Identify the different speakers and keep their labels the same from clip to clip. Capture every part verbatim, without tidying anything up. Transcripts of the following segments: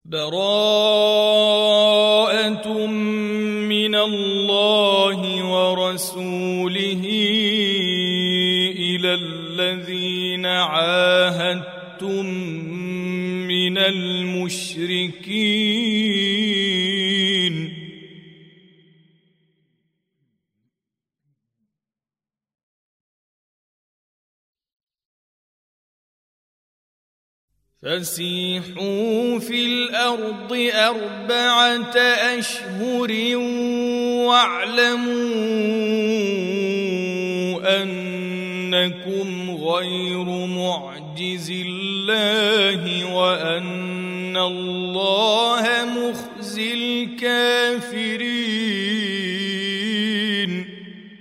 Speaker 1: براءة من الله ورسوله إلى الذين عاهدتم من المشركين فسيحوا في الأرض أربعة أشهر واعلموا أنكم غير معجز الله وأن الله مخزي الكافرين.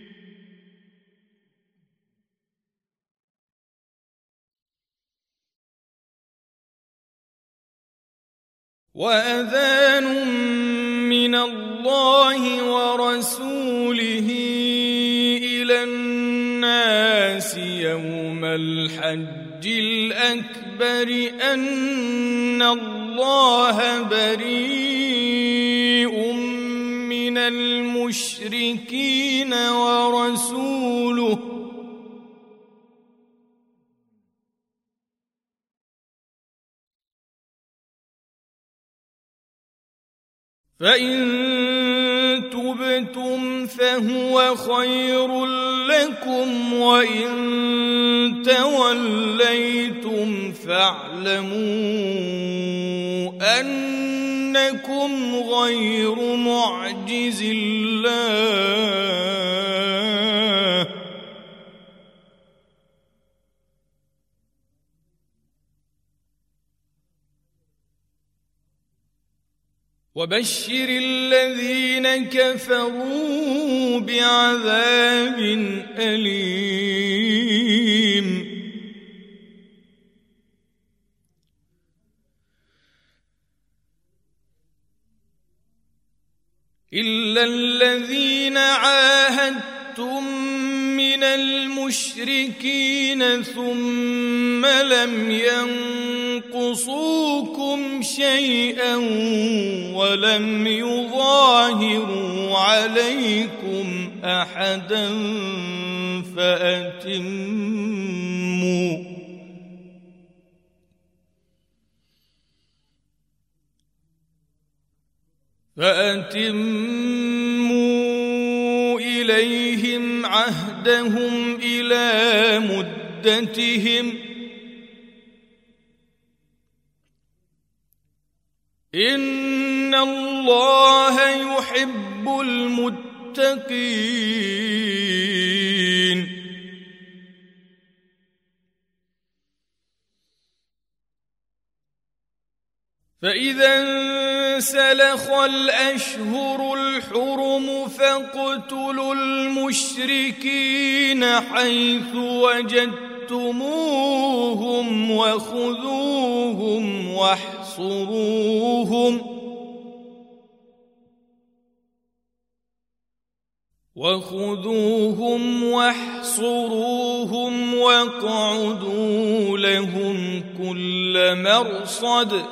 Speaker 1: وأذان من الله ورسوله إلى الناس يوم الحج الأكبر أن الله بريء من المشركين ورسوله فإن تبتم فهو خير لكم وإن توليتم فاعلموا أنكم غير معجز الله وبشر الذين كفروا بعذاب أليم. إلا الذين عاهدتم من المشركين ثم لم ينقصوكم شيئا ولم يظاهروا عليكم أحدا فأتموا فأتموا إليهم عهدهم إلى مدتهم إن الله يحب المتقين. فإذا انسلخ الأشهر الحرم فاقتلوا المشركين حيث وجدتموهم وخذوهم واحصروهم وخذوهم واحصروهم واقعدوا لهم كل مرصد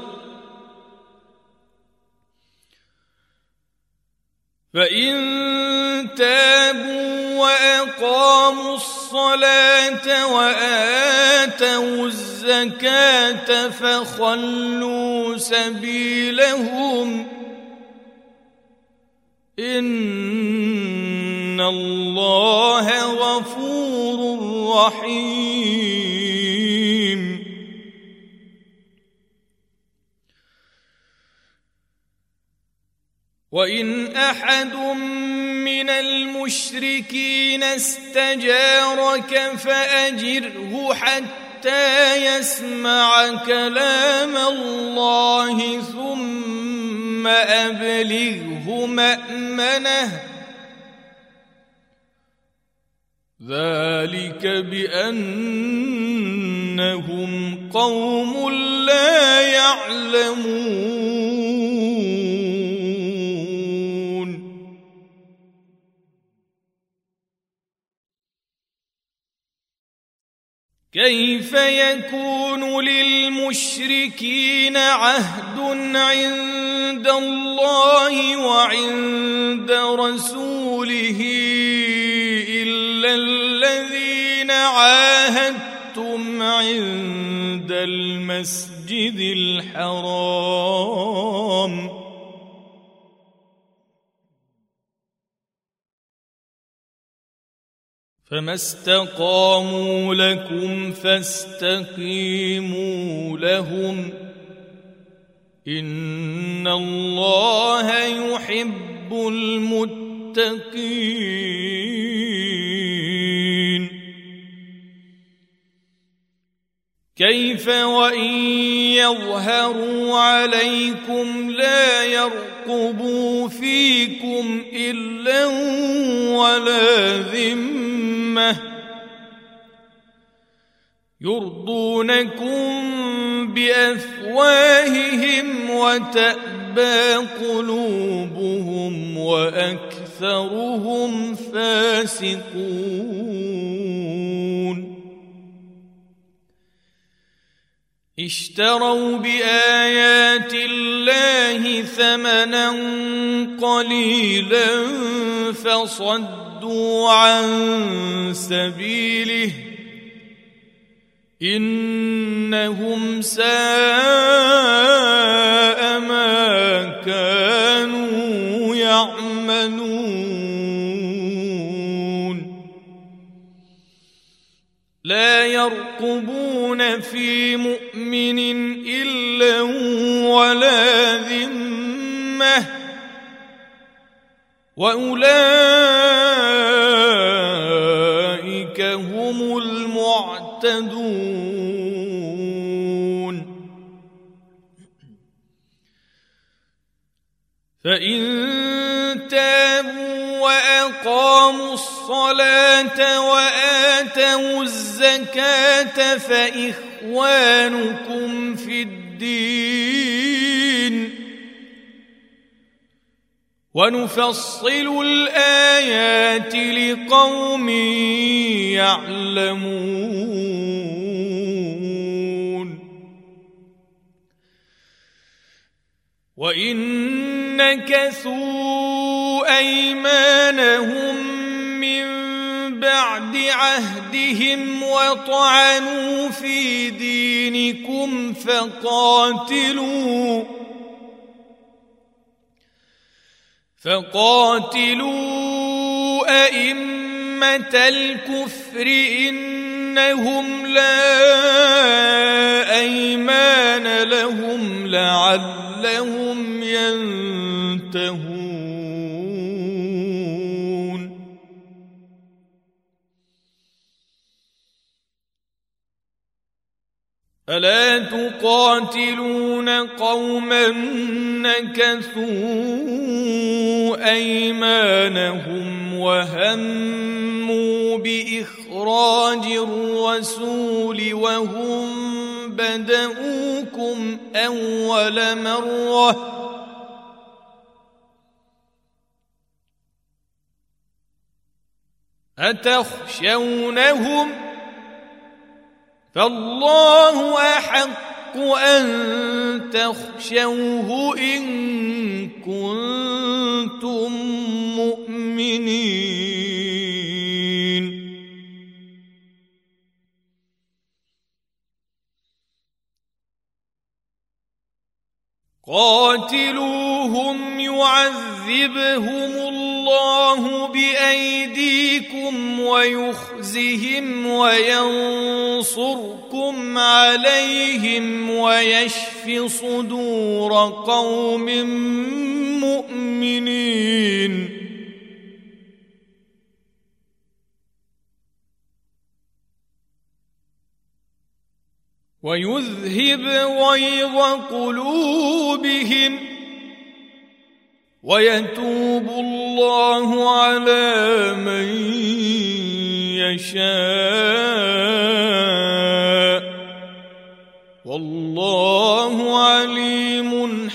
Speaker 1: فإن تابوا وأقاموا الصلاة وآتوا الزكاة فخلوا سبيلهم إن الله غفور رحيم. وإن أحد من المشركين استجارك فأجره حتى يسمع كلام الله ثم أبلغه مأمنه ذلك بأنهم قوم لا يعلمون. كيف يكون للمشركين عهد عند الله وعند رسوله إلا الذين عاهدتم عند المسجد الحرام فما استقاموا لكم فاستقيموا لهم إن الله يحب المتقين كيف وإن يظهروا عليكم لا يرقبوا فيكم إلا ولا ذمة يرضونكم بأفواههم وتأبى قلوبهم وأكثرهم فاسقون اشتروا بآيات الله ثمنا قليلا فصدوا عن سبيله إنهم ساء ما كانوا يعملون لا يرقبون في مؤمن إلا ولا ذمة وأولئك هم المعتدون فإن تابوا وأقاموا الصلاة وآتوا الزكاة فإخوانكم في الدين ونفصل الآيات لقوم يعلمون وإن نكثوا أيمانهم من بعد عهدهم وطعنوا في دينكم فقاتلوا فقاتلوا أئمة الكفر إنهم لا أيمان لهم لعلهم ينتهون ألا تقاتلون قوما نكثوا أيمانهم وهموا بإخراج الرسول وهم بدؤوكم أول مرة أتخشونهم فالله أحق أن تخشوه إن كنتم مؤمنين قاتلوهم يعذبهم الله بأيديكم ويخزهم وينصركم عليهم ويشف صدور قوم مؤمنين ويذهب غيظ قلوبهم ويتوب الله على من يشاء والله عليم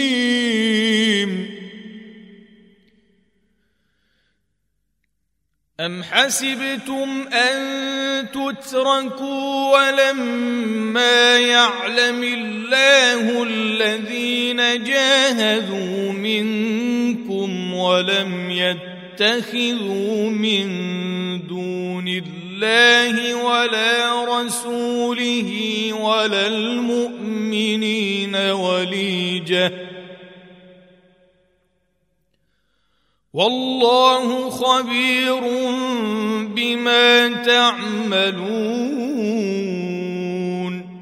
Speaker 1: حكيم أم حسبتم أن تتركوا ولما يعلم الله الذين جاهدوا منكم ولم يتخذوا من دون الله ولا رسوله ولا المؤمنين وليجة والله خبير بما تعملون.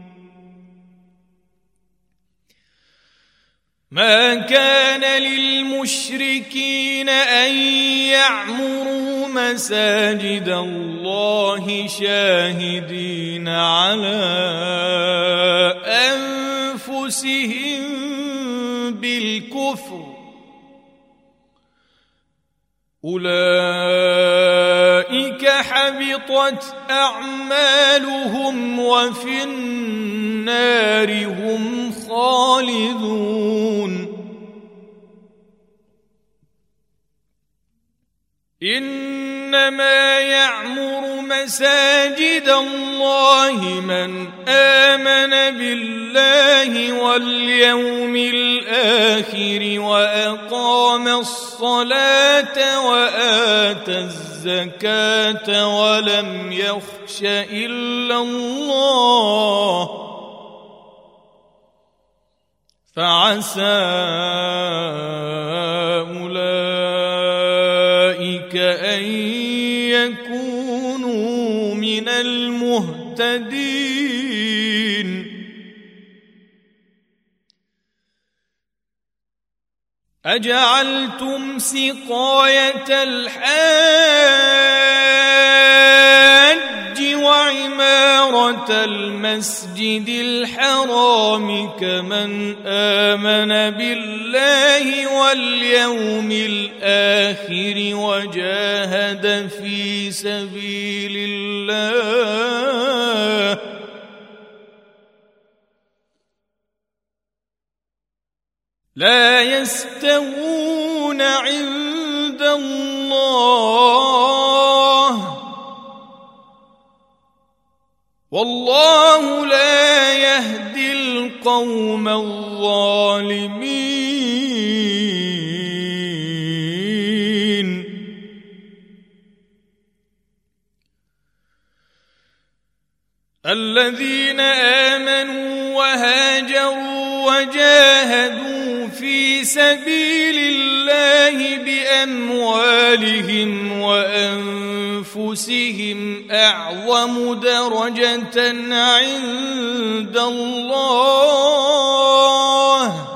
Speaker 1: ما كان للمشركين أن يعمروا مساجد الله شاهدين على أنفسهم بالكفر أولئك حبطت أعمالهم وفي النار هم خالدون. إنما يعمر مساجد الله من آمن بالله واليوم الآخر وأقام الصلاة وآتى الزكاة ولم يخش إلا الله فعسى أولئك أن يكونوا من المهتدين. أجعلتم سقاية الحاج وعمارة المسجد الحرام كمن آمن بالله واليوم الآخر وجاهد في سبيل الله لا يستوون عند الله والله لا يهدي القوم الظالمين. الذين آمنوا وهاجروا وجاهدوا في سبيل الله بأموالهم وأنفسهم أعظم درجة عند الله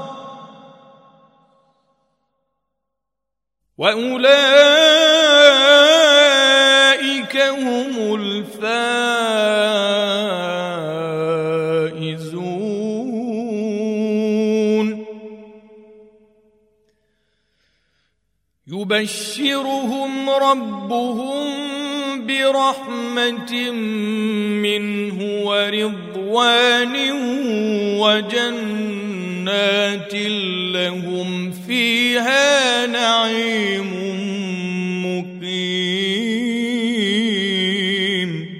Speaker 1: وأولئك هم الفائزون. يبشرهم ربهم برحمة منه ورضوان وجنات لهم فيها نعيم مقيم.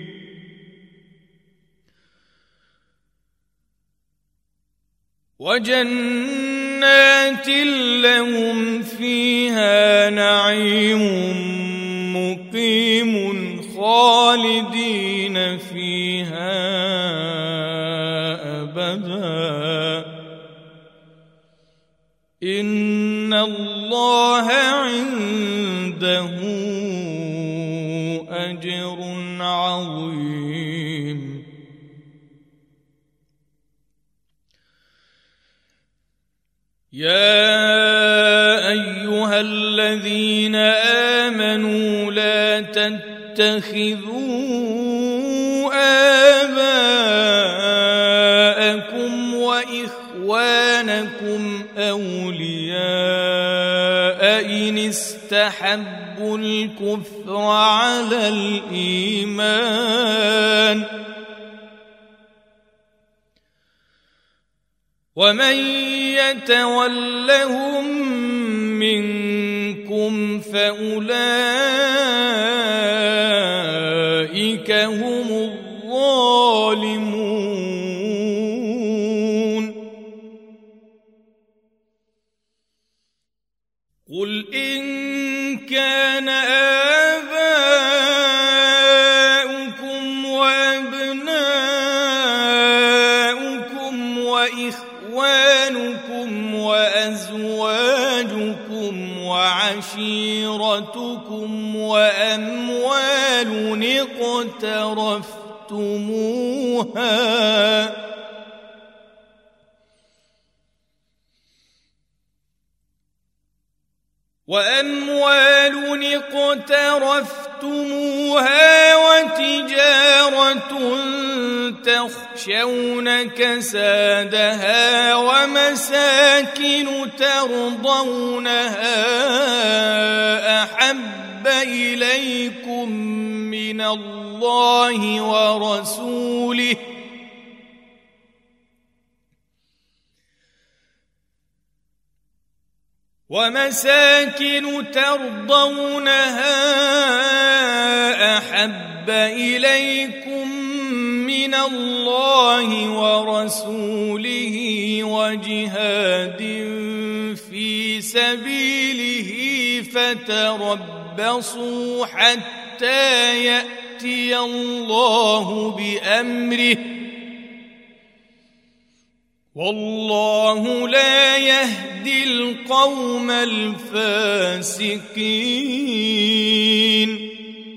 Speaker 1: وجنات لهم فيها نعيم مقيم خالدين فيها أبدا إن الله عنده أجر عظيم. يا أيها الذين آمنوا لا تتخذوا آباءكم وإخوانكم أولياء إن استحبوا الكفر على الإيمان ومن يتولهم منكم فأولئك قل إن كان آباؤكم وأبناؤكم وإخوانكم وأزواجكم وعشيرتكم وأموال اقترفتموها وأموال اقترفتموها وتجارة تخشون كسادها ومساكن ترضونها أحب إليكم من الله ورسوله ومساكن ترضونها أحب إليكم من الله ورسوله وجهاد في سبيله فتربصوا حتى يأتي الله بأمره والله لا يهدي القوم الفاسقين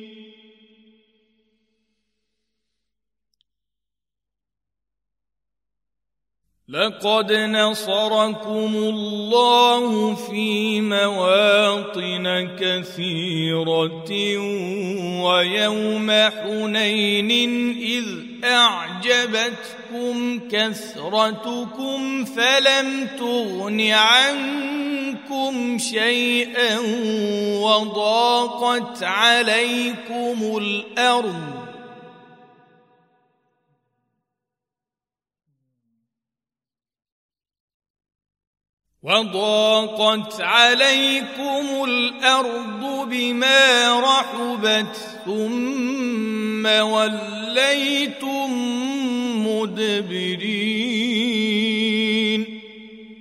Speaker 1: لقد نصركم الله في مواطن كثيرة ويوم حنين إذ أعجبتكم كثرتكم فلم تغن عنكم شيئا وضاقت عليكم الأرض وضاقت عليكم الأرض بما رحبت ثم وليتم مدبرين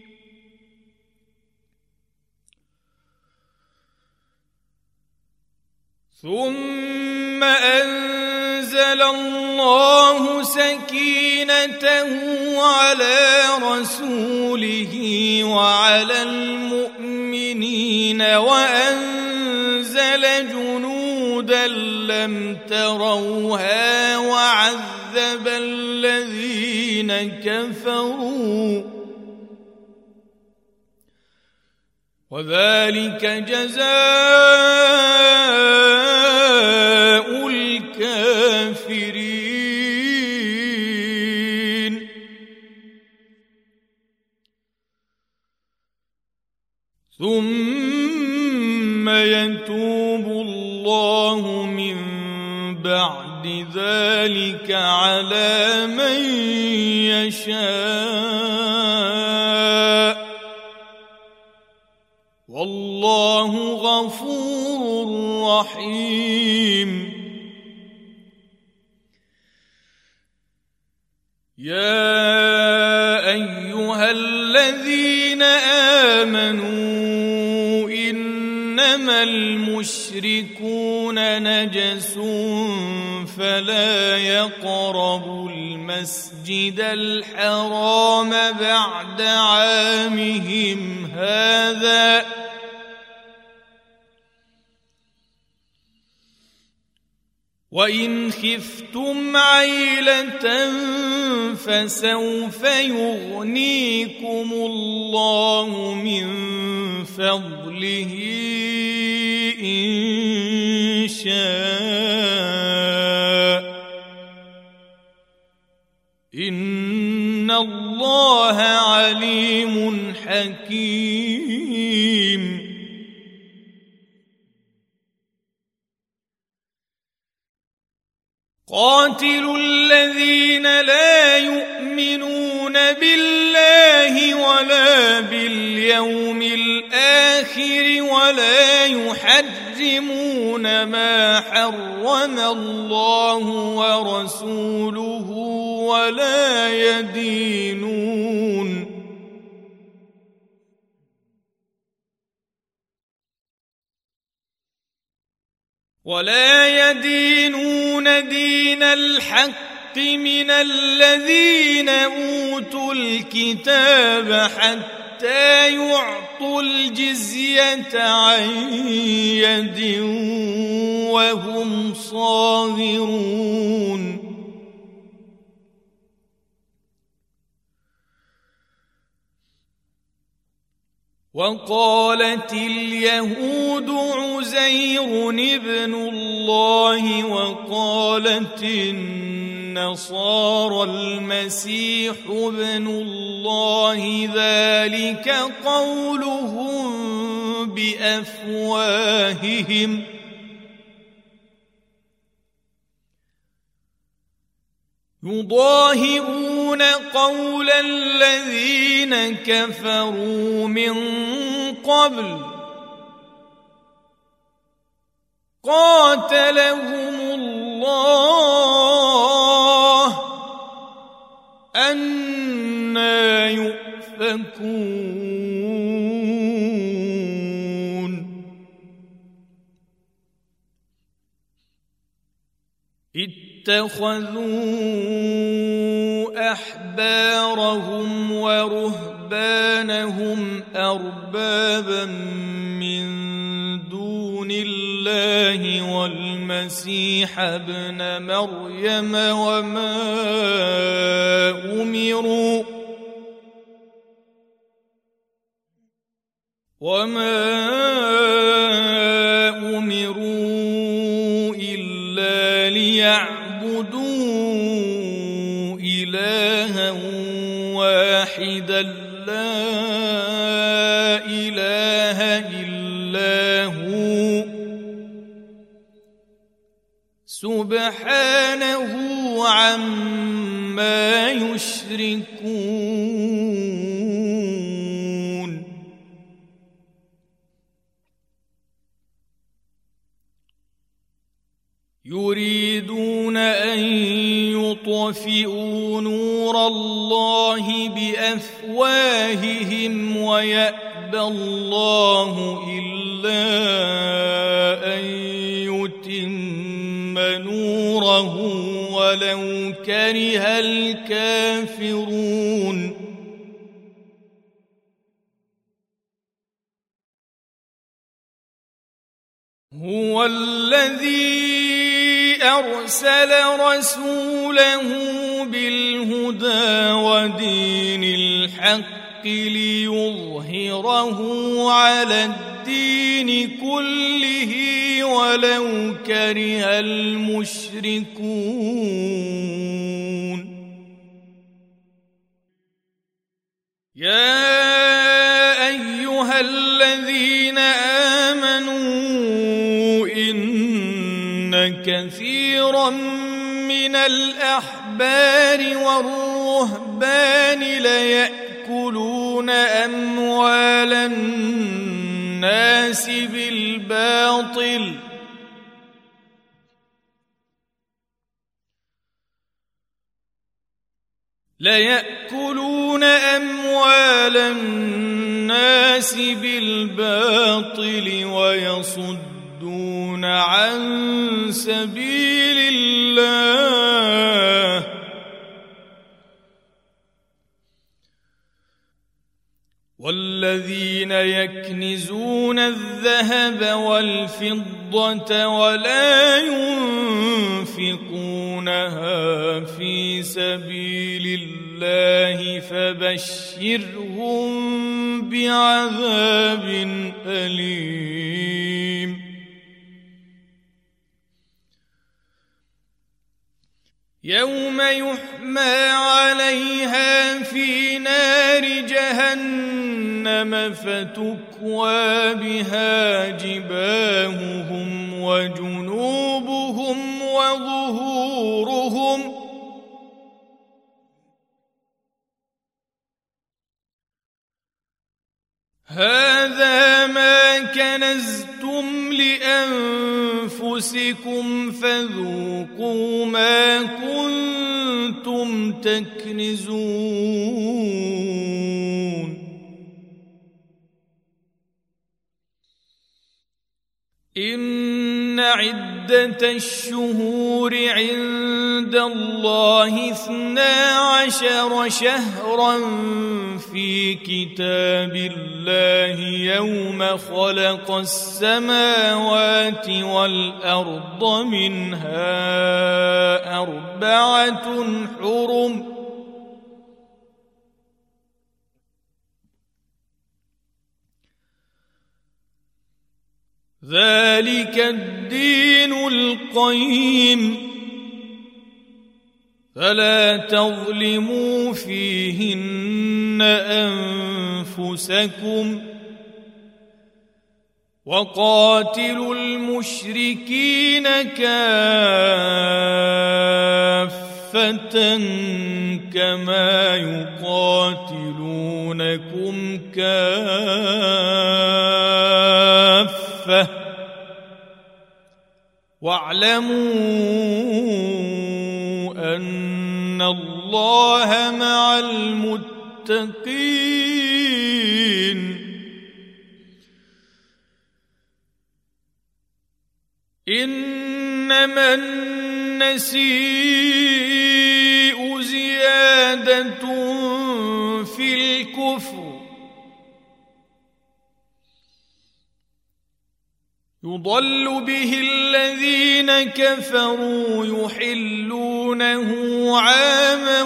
Speaker 1: ثم أنزل الله سكينته على رسوله وعلى المؤمنين وأنزل جنودا لم تروها وعذب الذين كفروا وذلك جزاء الكافرين ثم يتوب الله من بعد ذلك على من يشاء والله غفور رحيم يا أيها الذين آمنوا إنما المشركون نجس فلا يقربوا المسجد الحرام بعد عامهم هذا وإن خفتم عيلة فسوف يغنيكم الله من فضله إن شاء إن الله عليم حكيم قاتلوا الذين لا يؤمنون بالله ولا باليوم الآخر ولا يحرمون ما حرم الله ورسوله ولا يدينون ولا يدينون دين الحق من الذين أوتوا الكتاب حتى يعطوا الجزية عن يد وهم صاغرون وقالت اليهود عزير ابن الله وقالت النصارى المسيح ابن الله ذلك قولهم بأفواههم يضاهئون قول الذين كفروا من قبل قاتلهم الله أنى يؤفكون اتخذوا أحبارهم ورهبانهم أربابا من دون الله والمسيح ابن مريم وما أمروا وما أمروا إلا ليعبدوا إلها واحدا لا إله إلا هو سبحانه عما يشركون يريدون أن يطفئوا نور الله بأفواههم ويأبى الله إلا أن يتم نوره ولو كره الكافرون هو الذي أرسل رسوله بالهدى ودين الحق ليظهره على الدين كله ولو كره المشركون يا أيها الذين آمنوا إن كثيرا من الأحبار والرهبان ليأكلون أموال الناس بالباطل ليأكلون أموال الناس بالباطل ويصدون عن سبيل الله والذين يكنزون الذهب والفضة ولا ينفقونها في سبيل الله فبشرهم بعذاب أليم يوم يحمى عليها في نار جهنم فتكوى بها جباههم وجنوبهم وظهورهم هذا ما كنزتم لأنفسكم فذوقوا ما كنتم تكنزون إن عدة الشهور عند الله اثنا عشر شهرا في كتاب الله يوم خلق السماوات والأرض منها أربعة حرم ذلك الدين القيم فلا تظلموا فيهن أنفسكم وقاتلوا المشركين كافة كما يقاتلونكم كافة واعلموا أن الله مع المتقين إنما النسيء زيادة في الكفر يضل به الذين كفروا يحلونه عاما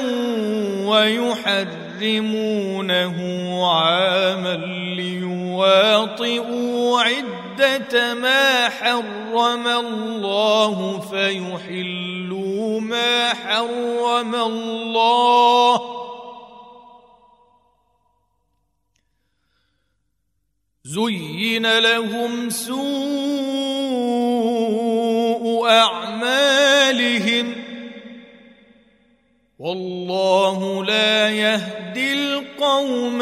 Speaker 1: ويحرمونه عاما ليواطئوا عدة ما حرم الله فيحلوا ما حرم الله زين لهم سوء أعمالهم والله لا يهدي القوم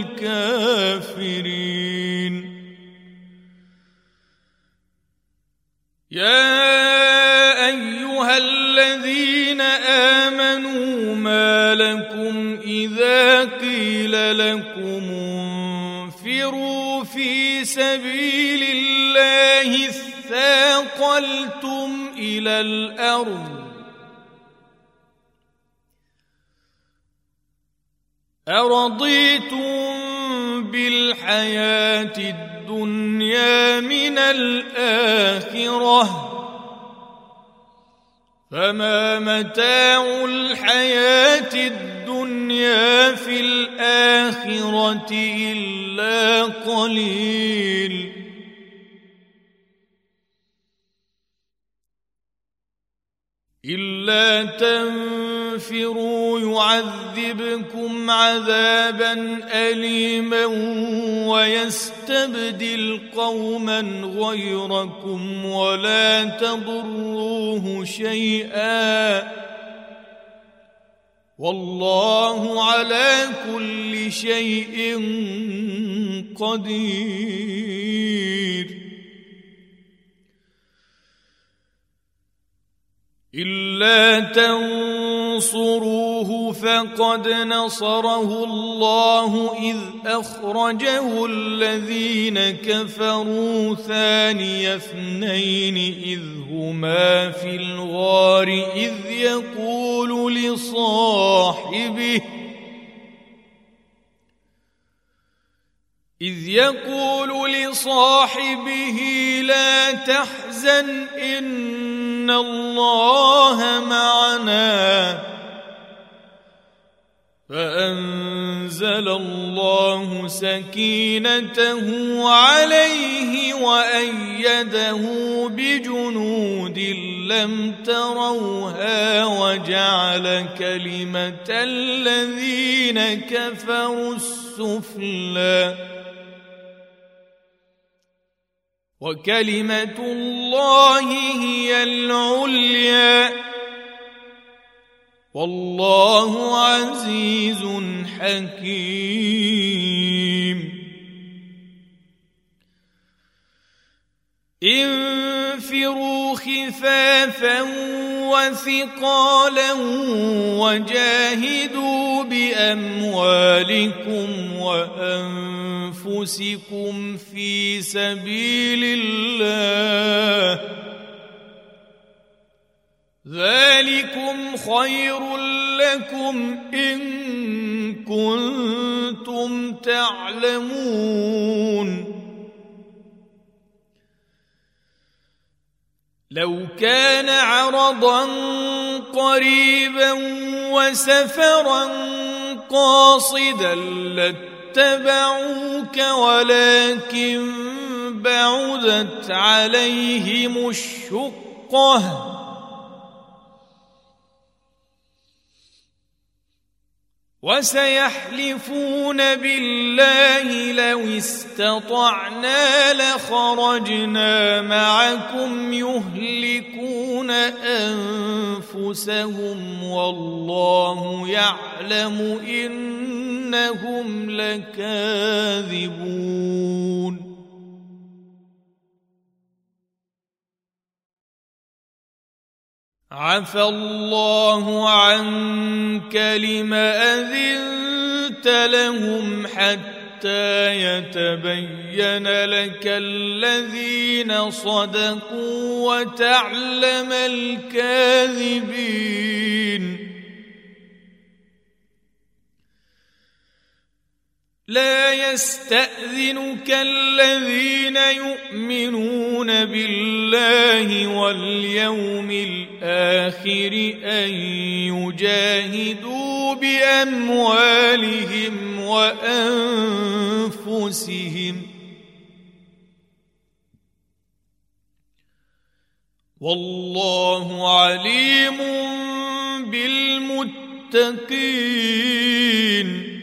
Speaker 1: الكافرين يا أيها الذين آمنوا ما لكم إذا قيل لكم انفروا في سبيل الله اثاقلتم إلى الأرض أرضيتم بالحياة الدنيا من الآخرة فما متاع الحياة الدنيا في الآخرة إلا قليل إلا تنفروا يعذبكم عذابا أليما ويستبدل قوما غيركم ولا تضروه شيئا والله على كل شيء قدير إلا تنصروه فقد نصره الله إذ أخرجه الذين كفروا ثاني اثنين إذ هما في الغار إذ يقول لصاحبه إذ يقول لصاحبه لا تحزن إن الله معنا فأنزل الله سكينته عليه وأيده بجنود لم تروها وجعل كلمة الذين كفروا السفلى وكلمة الله هي العليا والله عزيز حكيم انفروا خفافا وثقالا وجاهدوا بأموالكم وأنفسكم في سبيل الله ذلكم خير لكم إن كنتم تعلمون لو كان عرضا قريبا وسفرا قاصدا لاتبعوك ولكن بعدت عليهم الشقة وسيحلفون بالله لو استطعنا لخرجنا معكم يهلكون أنفسهم والله يعلم إنهم لكاذبون عفى الله عنك لم أذنت لهم حتى يتبين لك الذين صدقوا وتعلم الكاذبين لا يستأذنك الذين يؤمنون بالله واليوم الآخر أن يجاهدوا بأموالهم وأنفسهم والله عليم بالمتقين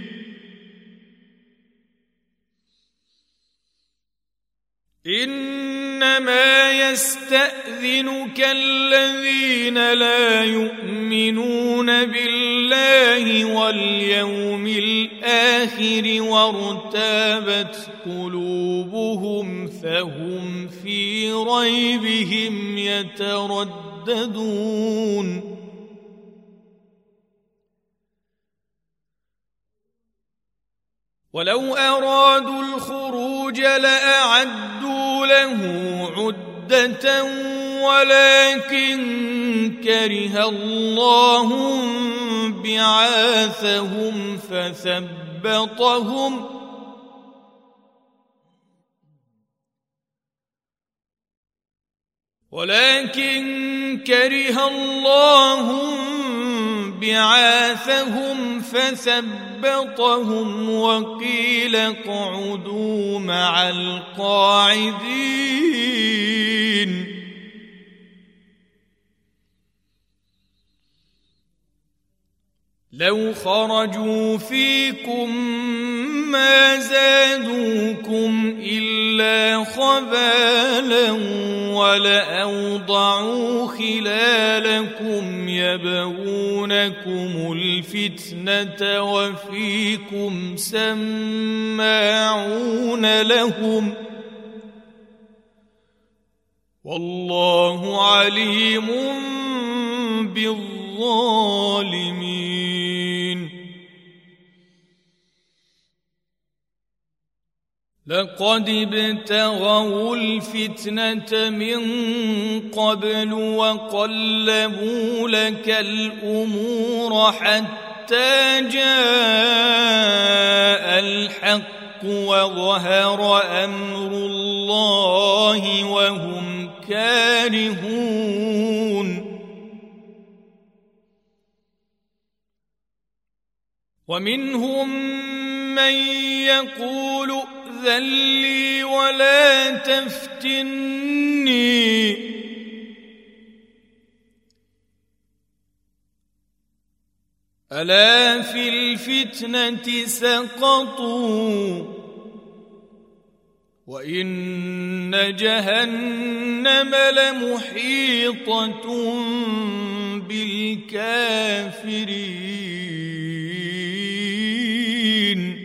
Speaker 1: إنما يستأذنك الذين لا يؤمنون بالله واليوم الآخر وارتابت قلوبهم فهم في ريبهم يترددون ولو أرادوا الخروج لأعدوا له عدة ولكن كره الله بعاثهم فثبطهم ولكن كره الله بعاثهم فثبطهم وقيل اقعدوا مع القاعدين لو خرجوا فيكم ما زادوكم إلا خبالا ولأوضعوا خلالكم يبغونكم الفتنة وفيكم سماعون لهم والله عليم بالظالمين لقد ابتغوا الفتنة من قبل وقلبوا لك الأمور حتى جاء الحق وظهر أمر الله وهم كارهون ومنهم من يقول ائذن لي ولا تفتني ألا في الفتنة سقطوا وإن جهنم لمحيطة بالكافرين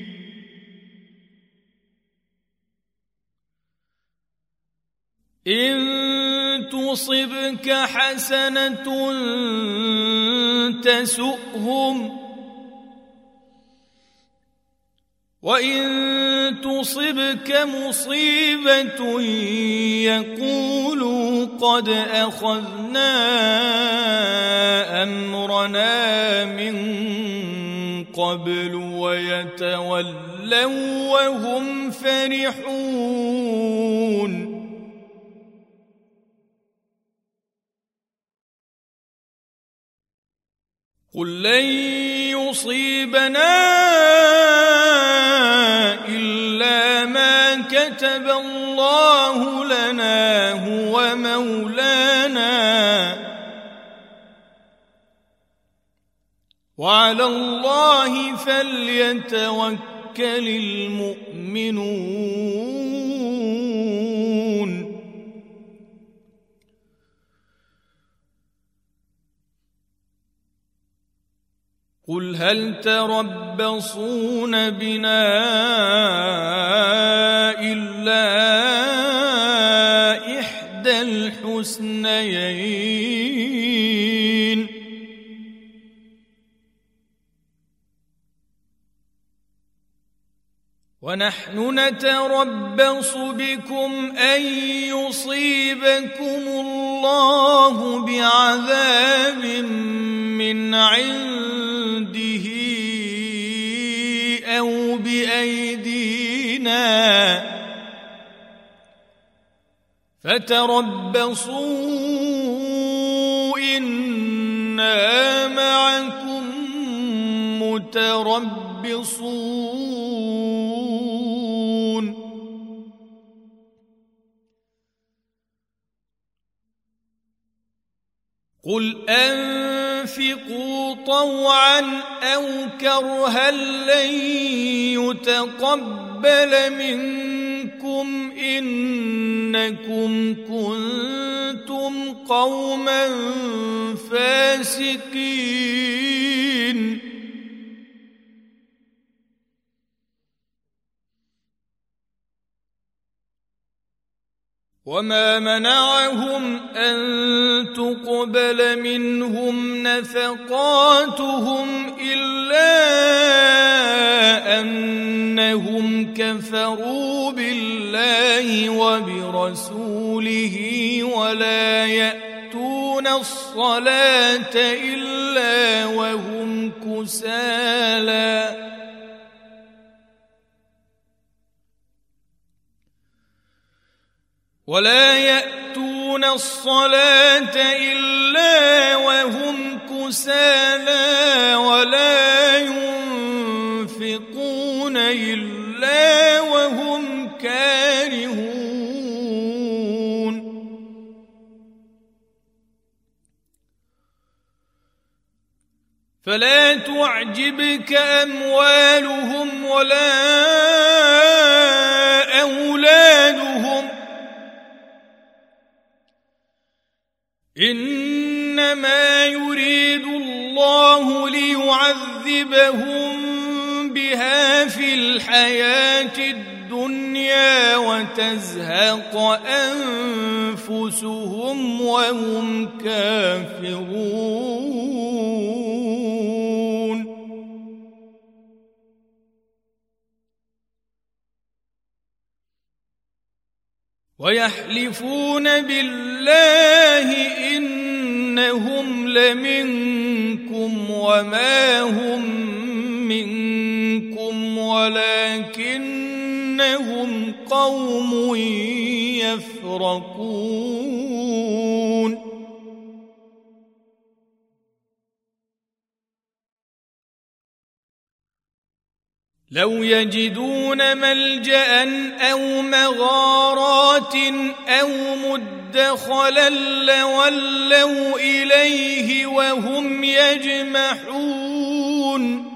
Speaker 1: إن تصبك حسنة تسؤهم وإن تصبك مصيبة يقولوا قد أخذنا أمرنا من قبل ويتولوا وهم فرحون قل لن يصيبنا إلا ما كتب الله لنا هو مولانا وعلى الله فليتوكل المؤمنون قل هل تربصون بنا إلا إحدى الحسنيين ونحن نتربص بكم أن يصيبكم الله بعذاب من عنده أو بأيدينا فتربصوا إنا معكم متربصون قل أنفقوا طوعا أو كرها لن يتقبل منكم إنكم كنتم قوما فاسقين وما منعهم أن تقبل منهم نفقاتهم إلا أنهم كفروا بالله وبرسوله ولا يأتون الصلاة إلا وهم كسالى ولا يأتون الصلاة إلا وهم كسالى ولا ينفقون إلا وهم كارهون فلا تعجبك أموالهم ولا أولادهم إنما يريد الله ليعذبهم بها في الحياة الدنيا وتزهق أنفسهم وهم كافرون ويحلفون بالله إنهم لمنكم وما هم منكم ولكنهم قوم يفرقون لو يجدون ملجأ أو مغارات أو مدخلا لولوا إليه وهم يجمحون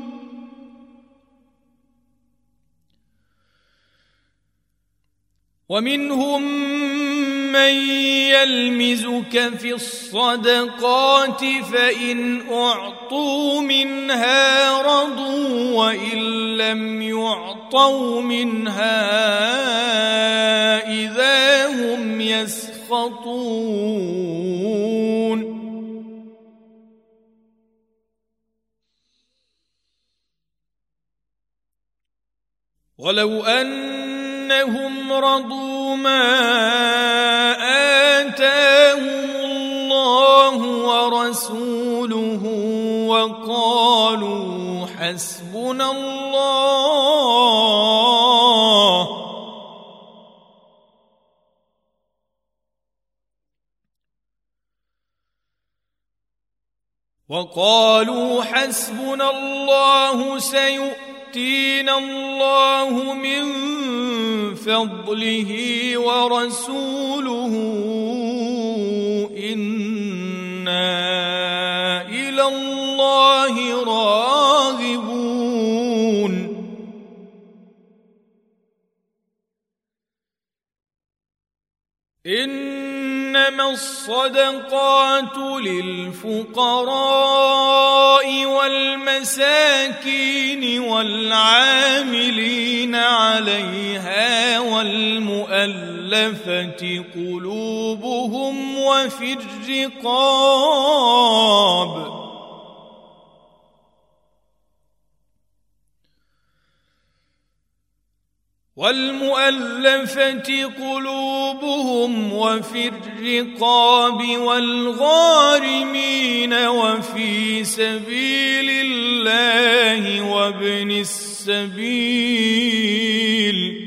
Speaker 1: ومنهم من يلمزك في الصدقات فإن أعطوا منها رضوا وإن لم يعطوا منها إذا هم يسخطون ولو أنهم رضوا ما آتاهم الله ورسوله وقالوا حسبنا الله وقالوا حسبنا الله سيؤتينا الله من فضله ورسوله إنا إلى الله راغبون إنما الصدقات للفقراء والمساكين والعاملين عليها والمؤلفة قلوبهم وفي الرقاب والمؤلفة قلوبهم وفي الرقاب والغارمين وفي سبيل الله وابن السبيل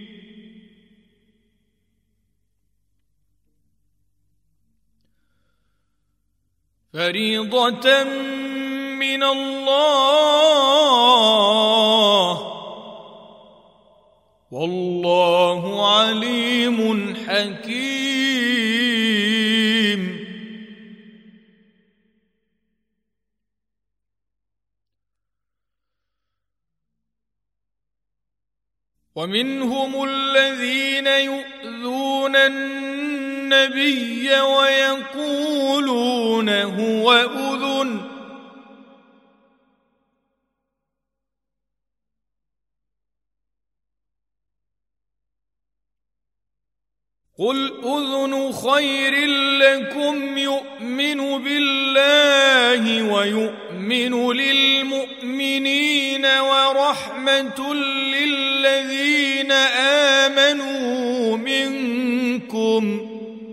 Speaker 1: فريضة من الله والله عليم حكيم ومنهم الذين يؤذون النبي ويقولون هو أذن قل أذن خير لكم يؤمن بالله ويؤمن للمؤمنين ورحمة للذين آمنوا منكم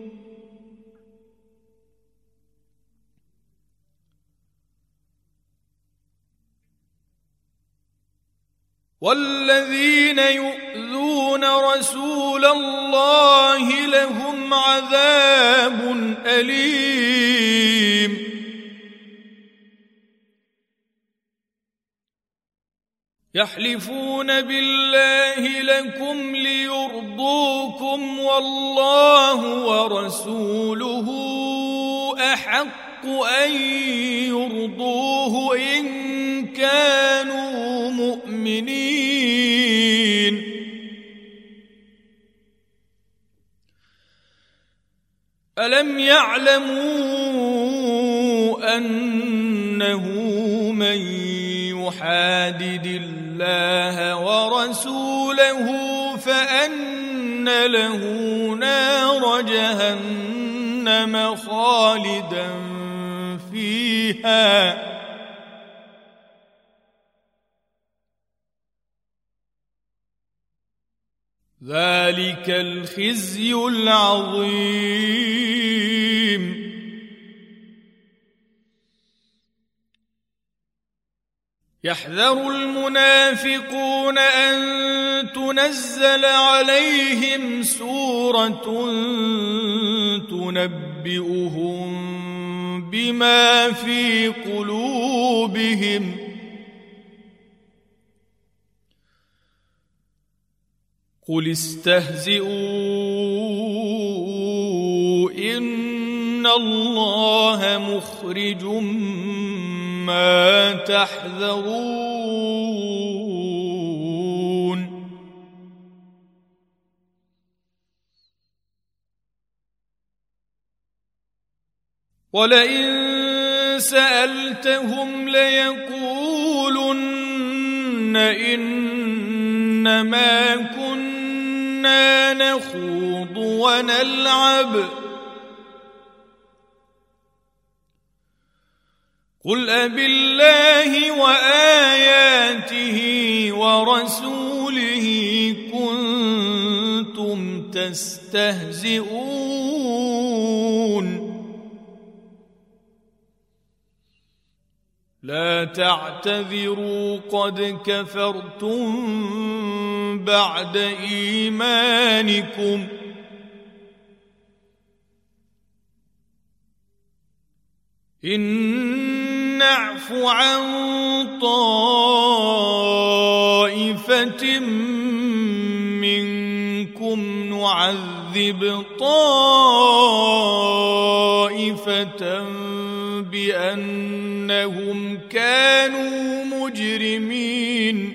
Speaker 1: والذين يؤذون رسول الله لهم عذاب أليم يحلفون بالله لكم ليرضوكم والله ورسوله أحق أن يرضوه إن كانوا مؤمنين ألم يعلموا أنه من يحادد الله ورسوله فأن له نار جهنم خالدا فيها ذلك الخزي العظيم يحذر المنافقون أن تنزل عليهم سورة تنبئهم بما في قلوبهم قل استهزئوا إن الله مخرج ما تحذرون ولئن سألتهم ليقولن إنما كنا نخوض ونلعب قل أبالله وآياته ورسوله ورسوله كنتم تستهزئون لا تعتذروا قد كفرتم بعد إيمانكم إن نعف عن طائفة منكم نعذب طائفة بأنهم كانوا مجرمين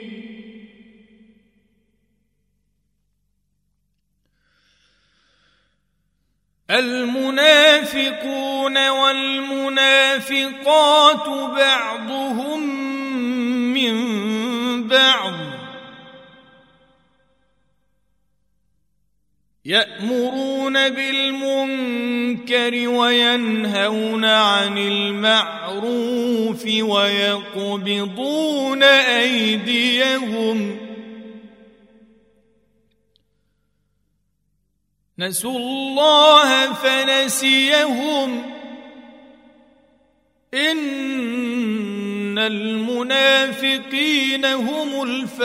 Speaker 1: المنافقون والمنافقات بعضهم من بعض يأمرون بالمنكر وينهون عن المعروف ويقبضون أيديهم نسوا الله فنسيهم إن المنافقين هم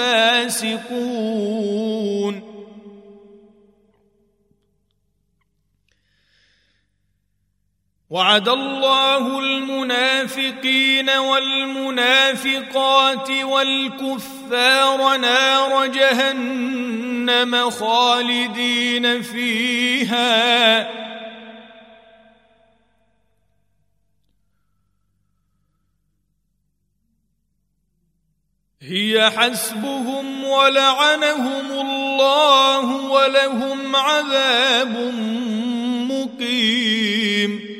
Speaker 1: الفاسقون وعد الله المنافقين والمنافقات والكفار نار جهنم خالدين فيها هي حسبهم ولعنهم الله ولهم عذاب مقيم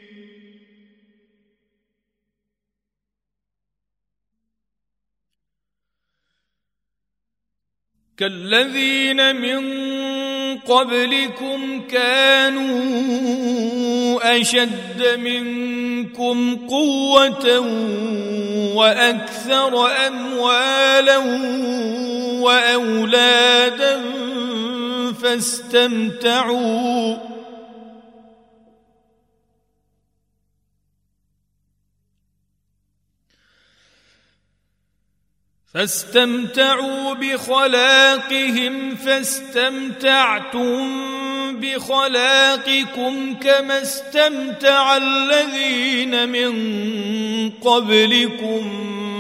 Speaker 1: كالذين من قبلكم كانوا أشد منكم قوة وأكثر أموالا وأولادا فاستمتعوا فاستمتعوا بخلاقهم فاستمتعتم بخلاقكم كما استمتع الذين من قبلكم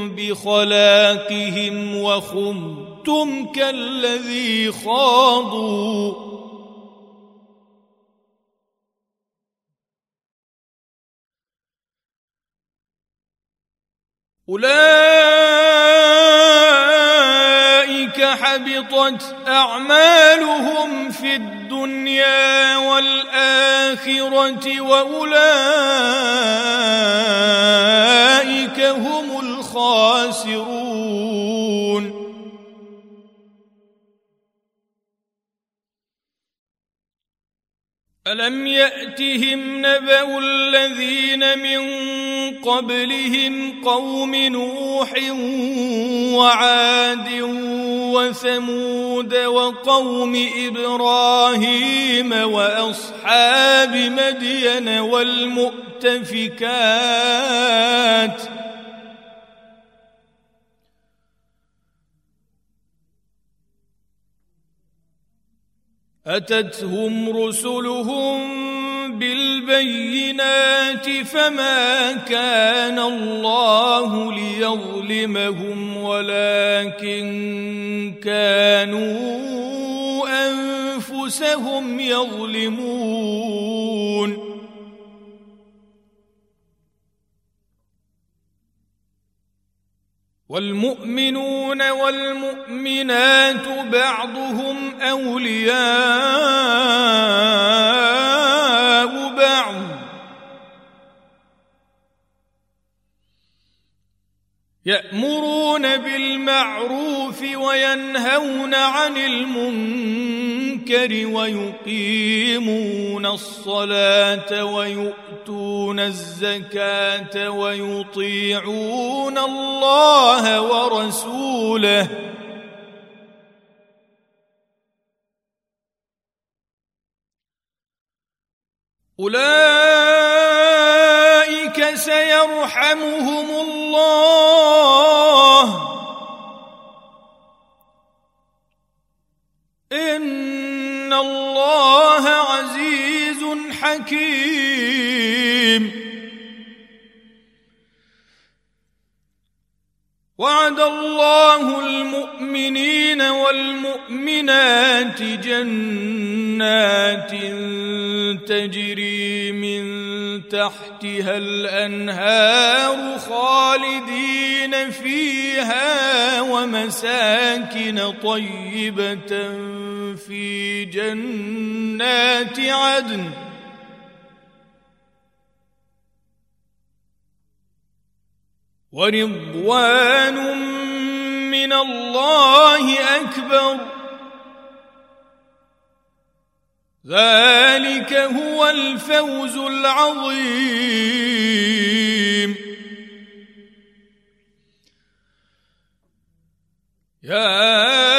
Speaker 1: بخلاقهم وخضتم كالذي خاضوا أولئك حبطت أعمالهم في الدنيا والآخرة وأولئك هم الخاسرون ألم يأتهم نبأ الذين من قبلهم قوم نوح وعاد وثمود وقوم إبراهيم وأصحاب مدين والمؤتفكات أتتهم رسلهم بالبينات فما كان الله ليظلمهم ولكن كانوا أنفسهم يظلمون والمؤمنون والمؤمنات بعضهم أولياء بعض يأمرون بالمعروف وينهون عن المنكر ويقيمون الصلاة ويؤتون الزكاة ويطيعون الله ورسوله أولئك سيرحمهم الله إن الله عزيز حكيم. وعد الله المؤمنين والمؤمنات جنات تجري من تحتها الأنهار خالدين فيها ومساكن طيبة في جنات عدن ورضوان من الله أكبر ذلك هو الفوز العظيم. يا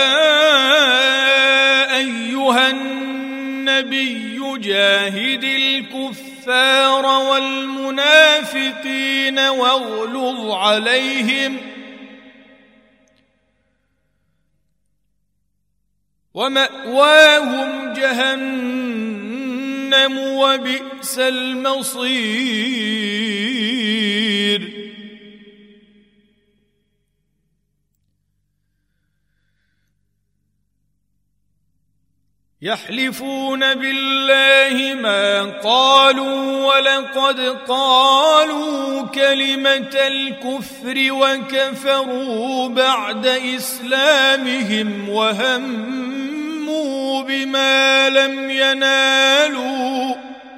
Speaker 1: أيها النبي جاهد الكفار والمنافقين واغلظ عليهم ومأواهم جهنم وبئس المصير. يحلفون بالله ما قالوا ولقد قالوا كلمة الكفر وكفروا بعد إسلامهم وهموا بما لم ينالوا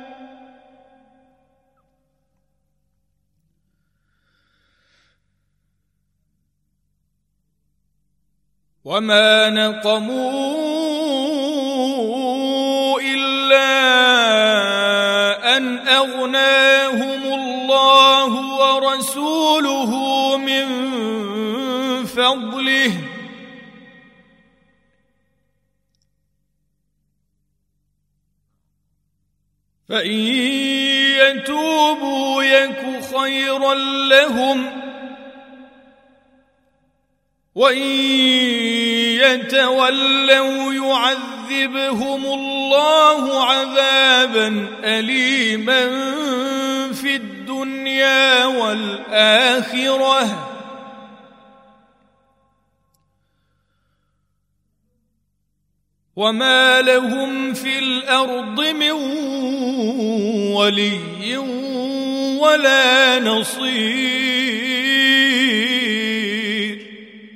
Speaker 1: وما نقموا أن أغناهم الله ورسوله من فضله فإن يتوبوا يك خيرا لهم وإن يتولوا يعذبهم الله عذابا أليما في الدنيا والآخرة وما لهم في الأرض من ولي ولا نصير.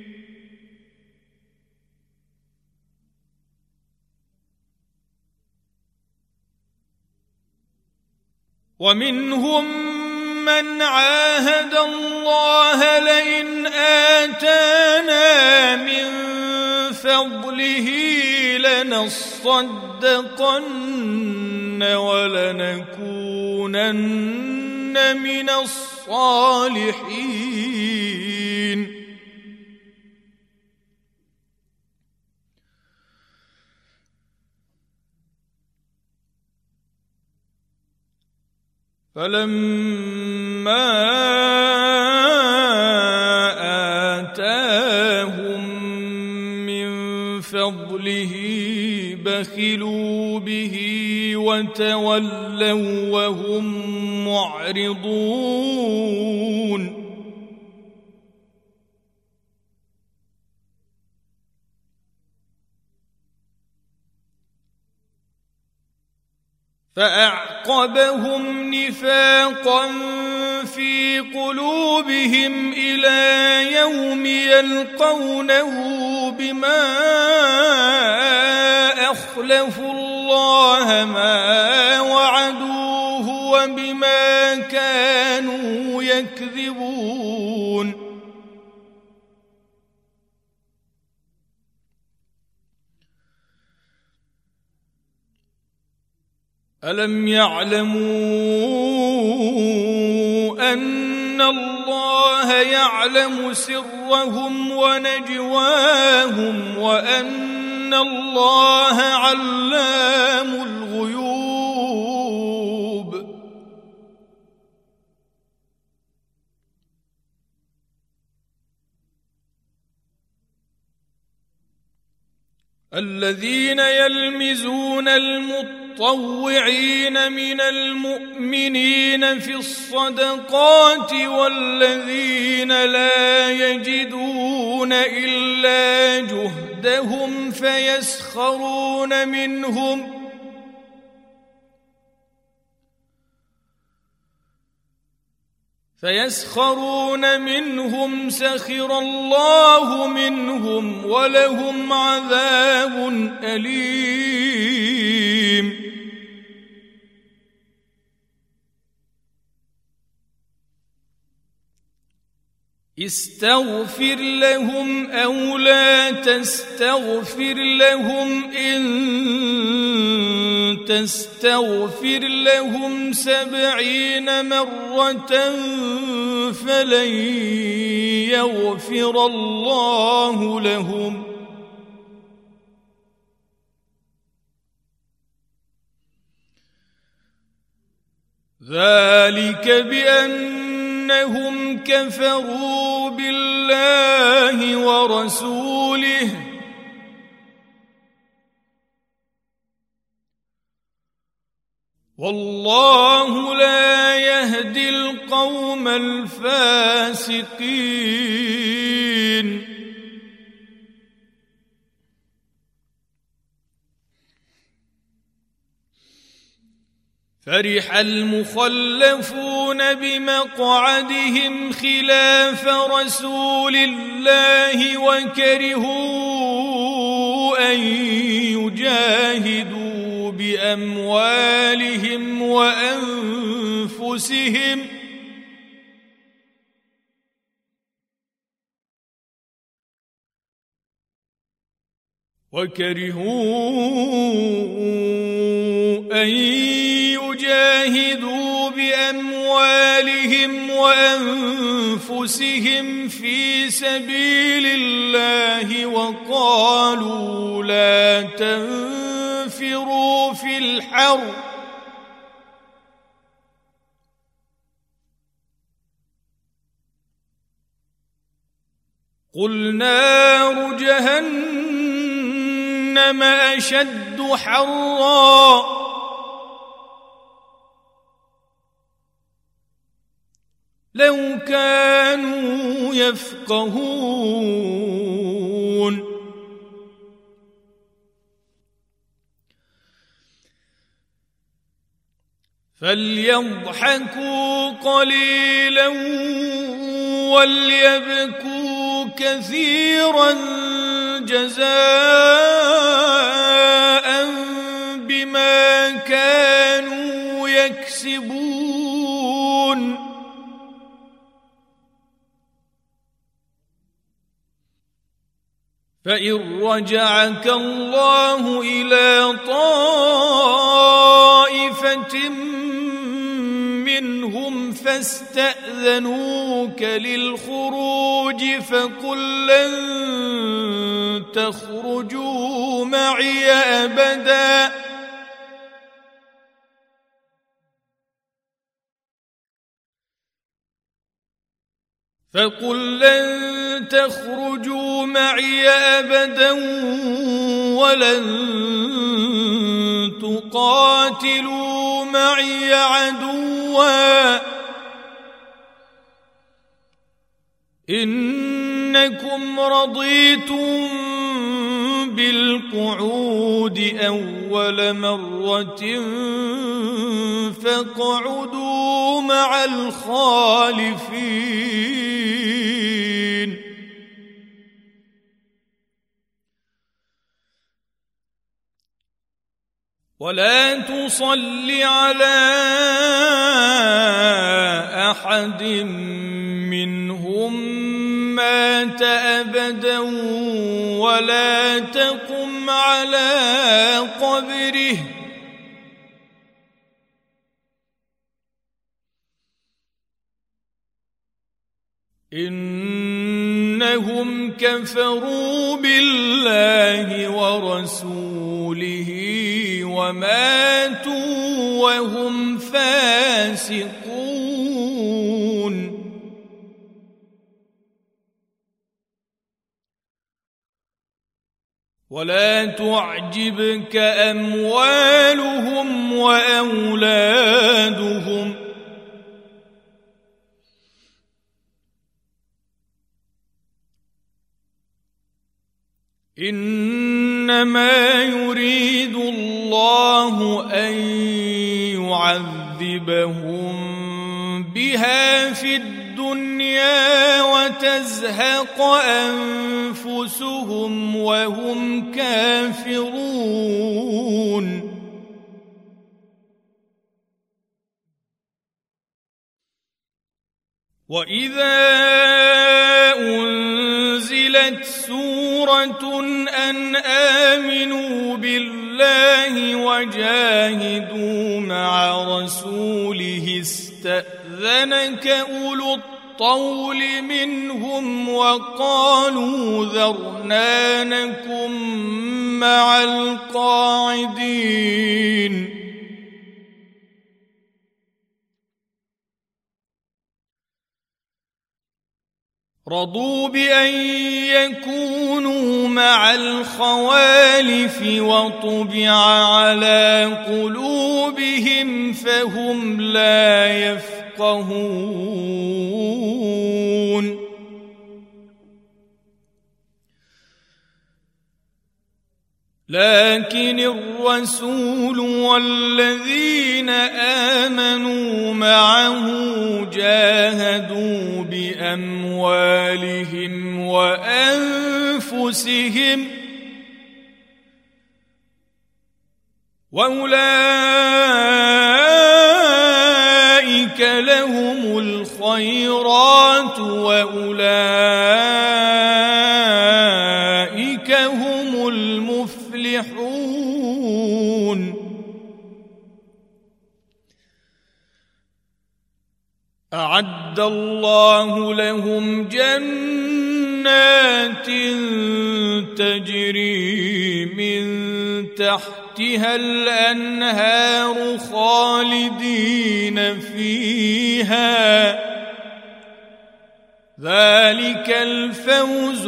Speaker 1: ومنهم من عاهد الله لئن آتانا من فضله لنصدقن ولنكونن من الصالحين. فلما آتاهم من فضله بخلوا به وتولوا وهم معرضون. فأعقبهم نفاقا في قلوبهم إلى يوم يلقونه بما أخلفوا الله ما وعدوه وبما كانوا يكذبون. ألم يعلموا أن الله يعلم سرهم ونجواهم وأن الله علام الغيوب. الذين يلمزون المطوعين من المؤمنين في الصدقات والذين لا يجدون إلا جهدهم فيسخرون منهم فيسخرون منهم سخر الله منهم ولهم عذاب أليم استغفر لهم أو لا تستغفر لهم إن تستغفر لهم سبعين مرة فلن يغفر الله لهم ذلك بأنهم كفروا بالله ورسوله والله لا يهدي القوم الفاسقين فرح المخلفون بمقعدهم خلاف رسول الله وكرهوا أن يجاهدوا بأموالهم وأنفسهم وكرهوا أن يجاهدوا بأموالهم وأنفسهم في سبيل الله وقالوا لا تنفروا في الحر قل نار جهنم أشد حرا لو كانوا يفقهون فليضحكوا قليلا وليبكوا كثيرا جزاء بما كانوا يكسبون فإن رجعك الله إلى طائفة منهم فاستأذنوك للخروج فقل لن تخرجوا معي أبدا فقل لن تخرجوا معي أبدا ولن تقاتلوا معي عدوا إنكم رضيتم بالقعود أول مرة فاقعدوا مع الخالفين ولا تصل على أحد منهم مات أبدا ولا تقم على قبره إنهم كفروا بالله ورسوله وماتوا وهم فاسقون ولا تعجبك أموالهم وأولادهم إنما يريد الله أن يعذبهم بها في الدنيا وتزهق أنفسهم وهم كافرون وإذا أنزلت سورة أن آمنوا بالله وجاهدوا مع رسوله استأذنك أولو الطول منهم وقالوا ذرنا نكن مع القاعدين رضوا بأن يكونوا مع الخوالف وطبع على قلوبهم فهم لا يفقهون لكن الرسول والذين آمنوا معه جاهدوا بأموالهم وأنفسهم وأولئك لهم الخيرات وأولئك هم المفلحون أعد الله لهم جنات تجري من تحتها الأنهار خالدين فيها ذلك الفوز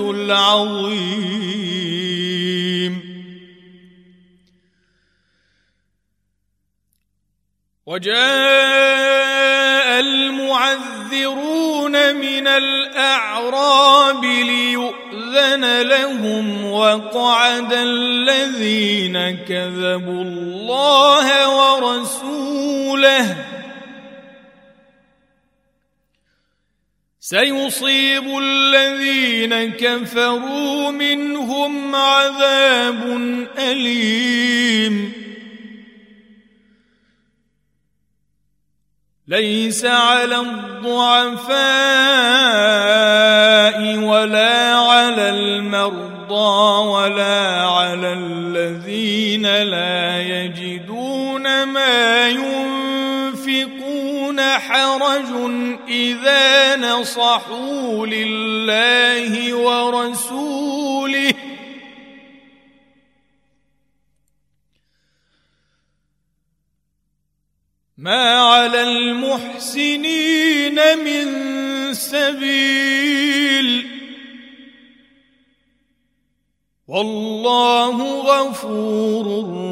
Speaker 1: العظيم وجاء المعذرون من الأعراب ليؤذن لهم وقعد الذين كذبوا الله ورسوله سيصيب الذين كفروا منهم عذاب أليم ليس على الضعفاء ولا على المرضى ولا على الذين لا يجدون ما ينفقون حرج إذا نصحوا لله ورسوله ما على المحسنين من سبيل والله غفور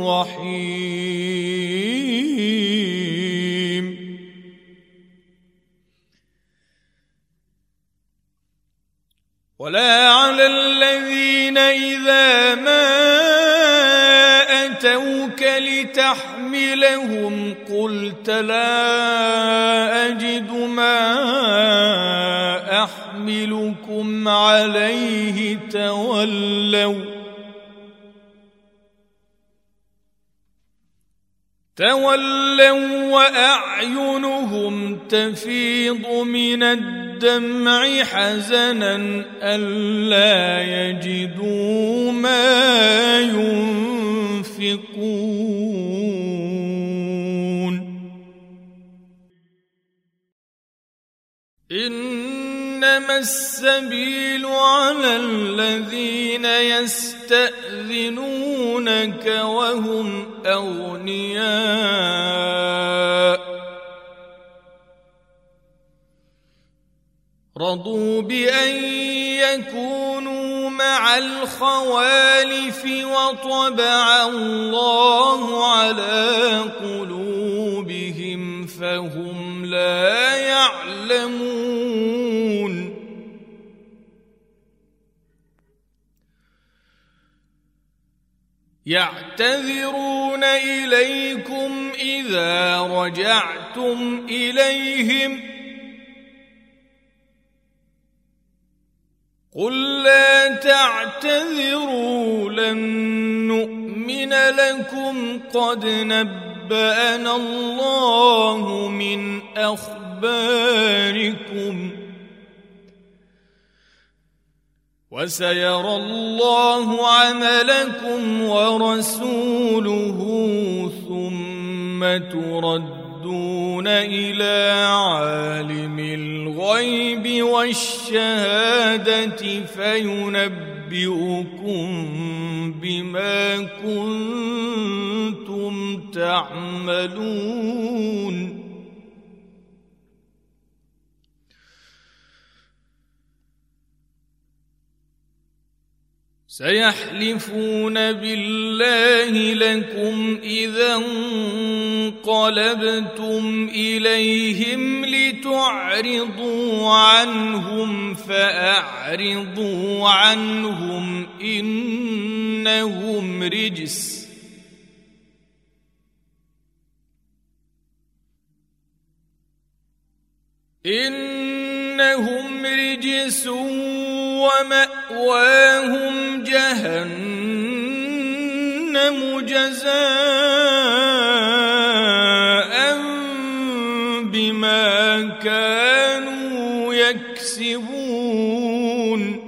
Speaker 1: رحيم ولا على الذين إذا ما أتوك لتحملهم قلت لا أجد ما أحملكم عليه تولوا تولوا وأعينهم تفيض من الدمع حزنا ألا يجدوا ما ينفقون إنما السبيل على الذين يستأذنونك وهم أغنياء رضوا بأن يكونوا مع الخوالف وطبع الله على قلوبهم فهم لا يعلمون يعتذرون إليكم إذا رجعتم إليهم قل لا تعتذروا لن نؤمن لكم قد نبأنا الله من أخباركم وسيرى الله عملكم ورسوله ثم تردون إلى عالم الغيب والشهادة فينبئكم بما كنتم تعملون سيحلفون بالله لكم إذا انقلبتم إليهم لتعرضوا عنهم فأعرضوا عنهم إنهم رجس إنهم رجس ومأواهم جهنم جزاء بما كانوا يكسبون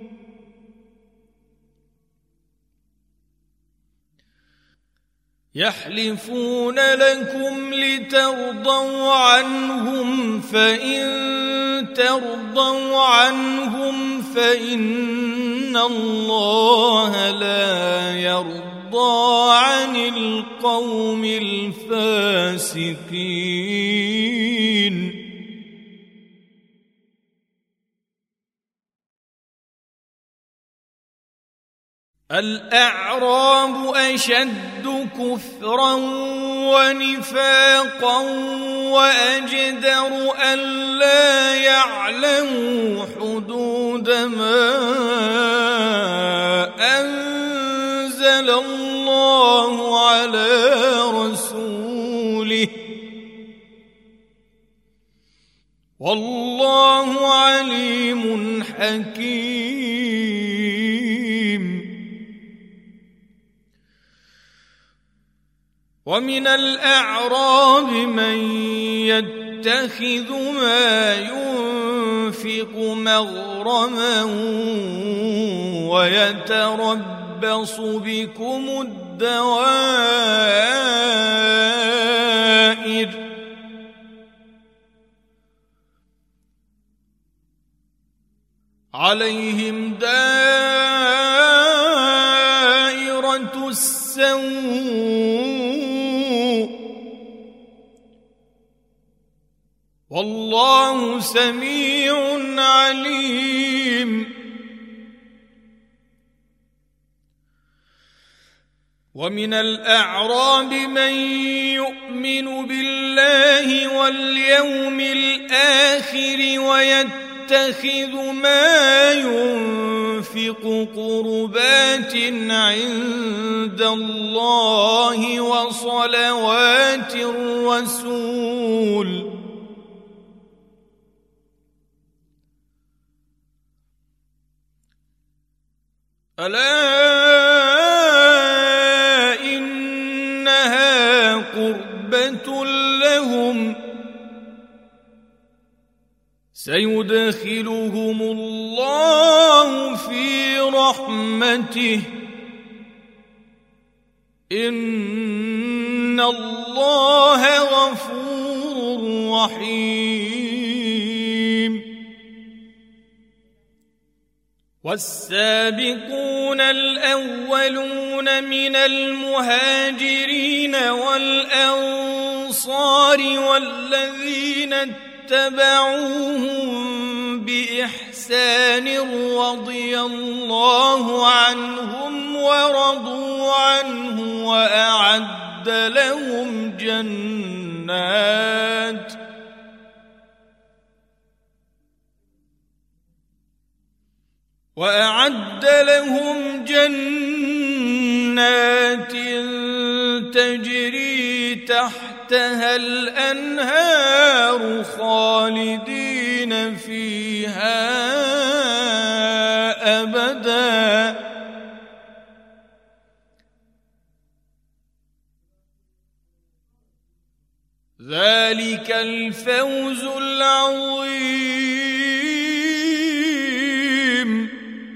Speaker 1: يحلفون لكم لترضوا عنهم فإن ترضوا عنهم فإن الله لا يرضى عن القوم الفاسقين الأعراب أشد كفرا ونفاقا وأجدر ألا يعلموا حدود ما أنزل الله على رسوله والله عليم حكيم ومن الأعراب من يتخذ ما ينفق مغرما ويتربص بكم الدوائر عليهم دائرة السوء والله سميع عليم ومن الأعراب من يؤمن بالله واليوم الآخر ويتخذ ما ينفق قربات عند الله وصلوات الرسول ألا إنها قربة لهم سيدخلهم الله في رحمته إن الله غفور رحيم والسابقون الأولون من المهاجرين والأنصار والذين اتبعوهم بإحسان رضي الله عنهم ورضوا عنه وأعد لهم جنات وأعد لهم جنات تجري تحتها الأنهار خالدين فيها أبدا ذلك الفوز العظيم.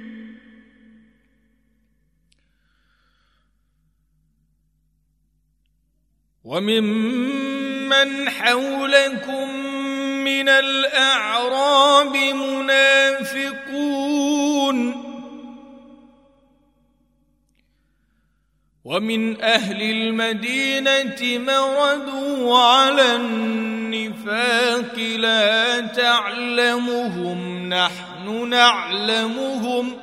Speaker 1: وممن حولكم من الأعراب منافقون ومن أهل المدينة مردوا على النفاق لا تعلمهم نحن نعلمهم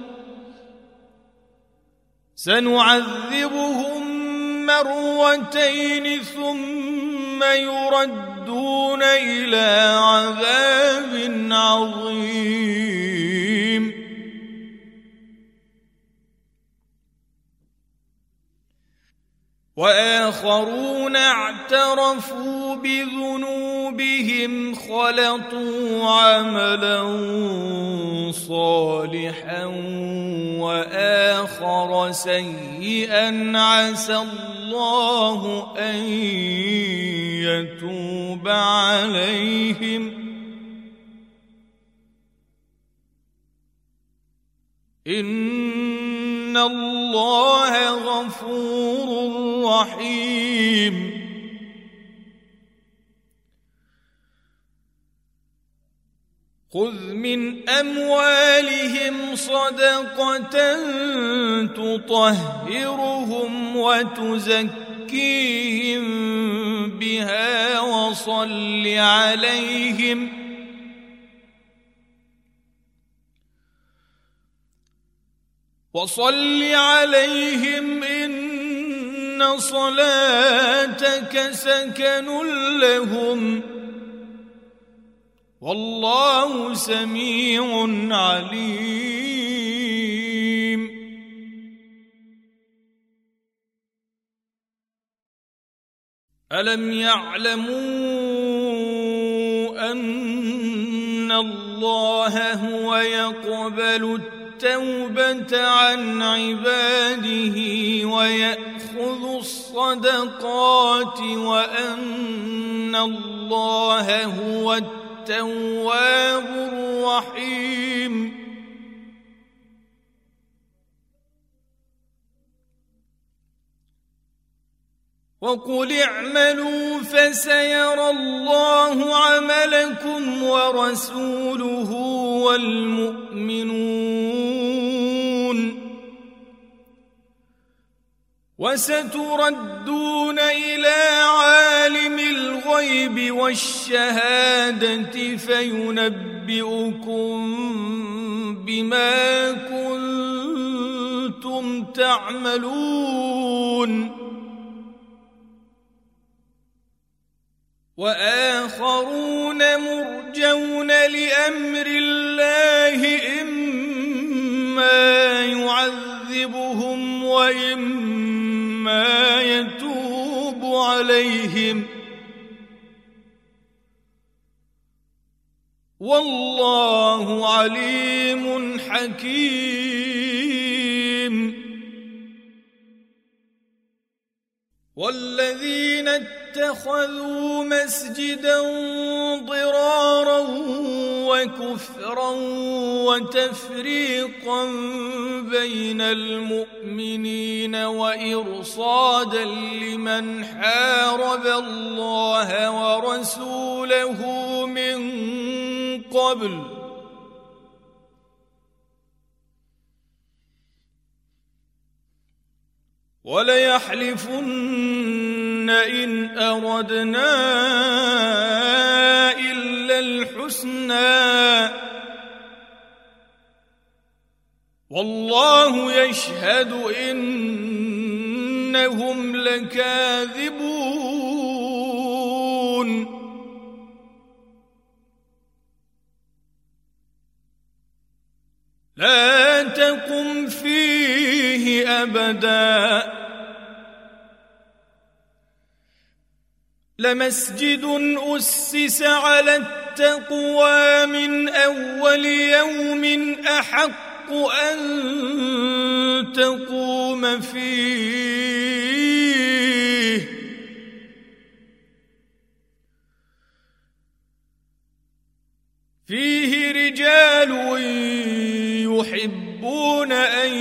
Speaker 1: سنعذبهم مرتين ثم يردون إلى عذاب عظيم. وآخرون اعترفوا بذنوبهم خلطوا عملا صالحا وآخر سيئا عسى الله أن يتوب عليهم إن الله غفور رحيم. خذ من أموالهم صدقة تطهرهم وتزكيهم بها وصل عليهم وصل عليهم إن صلاتك سكن لهم والله سميع عليم. ألم يعلموا أن الله هو يقبل التوبة عن عباده ويأخذ الصدقات وأن الله هو التواب الرحيم. وقل اعملوا فسيرى الله عملكم ورسوله والمؤمنون وستردون إلى عالم الغيب والشهادة فينبئكم بما كنتم تعملون. وآخرون مرجون لأمر الله إما يعذبهم وإما يتوب عليهم والله عليم حكيم. والذين اتخذوا مسجدا ضرارا وكفرا وتفريقا بين المؤمنين وإرصادا لمن حارب الله ورسوله من قبل وليحلفن إن أردنا إلا الحسنى والله يشهد إنهم لكاذبون لا تقم فيه أبدا لمسجد أسس على التقوى من أول يوم أحق أن تقوم فيه فيه رجال يحبون أن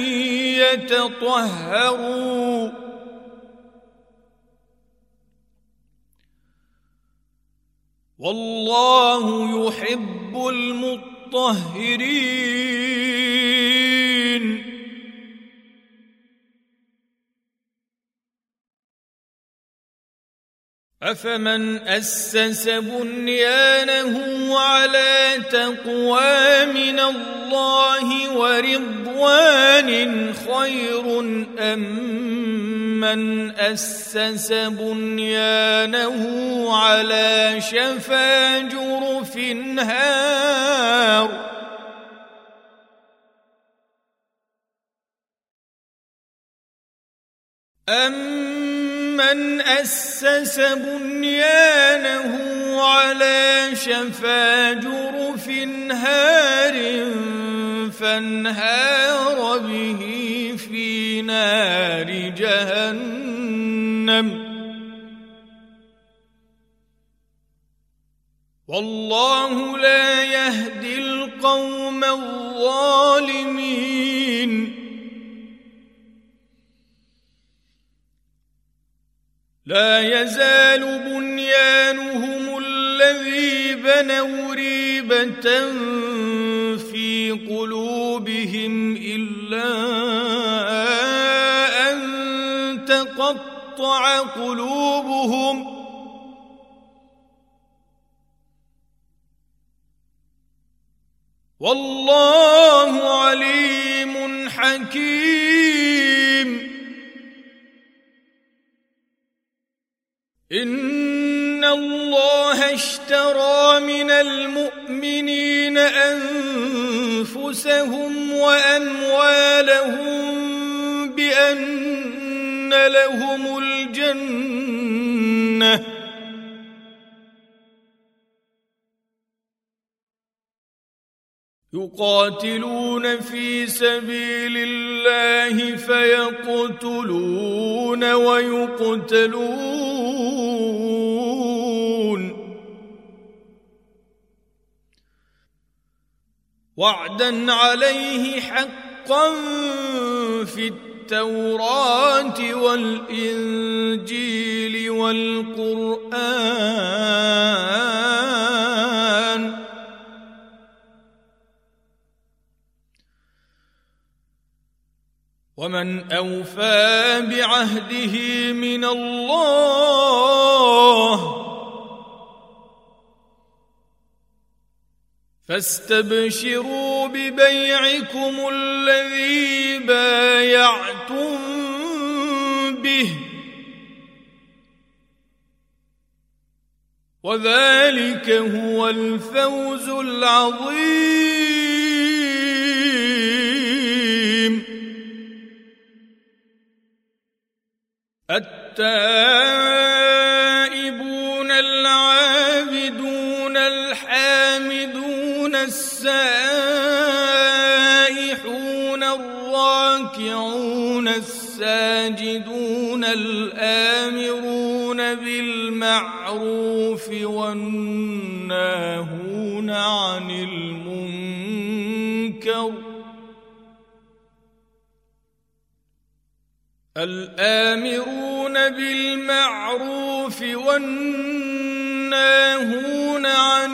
Speaker 1: يتطهروا والله يحب المطهرين أفمن أسس بنيانه على تقوى من الله ورضوان خير أم من أسس بنيانه على شفا جرف هار أمن أسس بنيانه على شفا جرف هار فانهار به في نار جهنم والله لا يهدي القوم الظالمين لا يزال بنيانهم الذي بنوا ريبة في قلوبهم إلا أن تقطع قلوبهم والله عليم حكيم إن الله اشترى من المؤمنين أنفسهم وأموالهم بأن لهم الجنة يقاتلون في سبيل الله فيقتلون ويقتلون وعدا عليه حقا في التوراة والإنجيل والقرآن ومن أوفى بعهده من الله فاستبشروا ببيعكم الذي بايعتم به وذلك هو الفوز العظيم التائبون العابدون الحامدون السائحون الراكعون الساجدون الآمرون بالمعروف والناهون عن المنكر الآمرون بالمعروف والناهون عن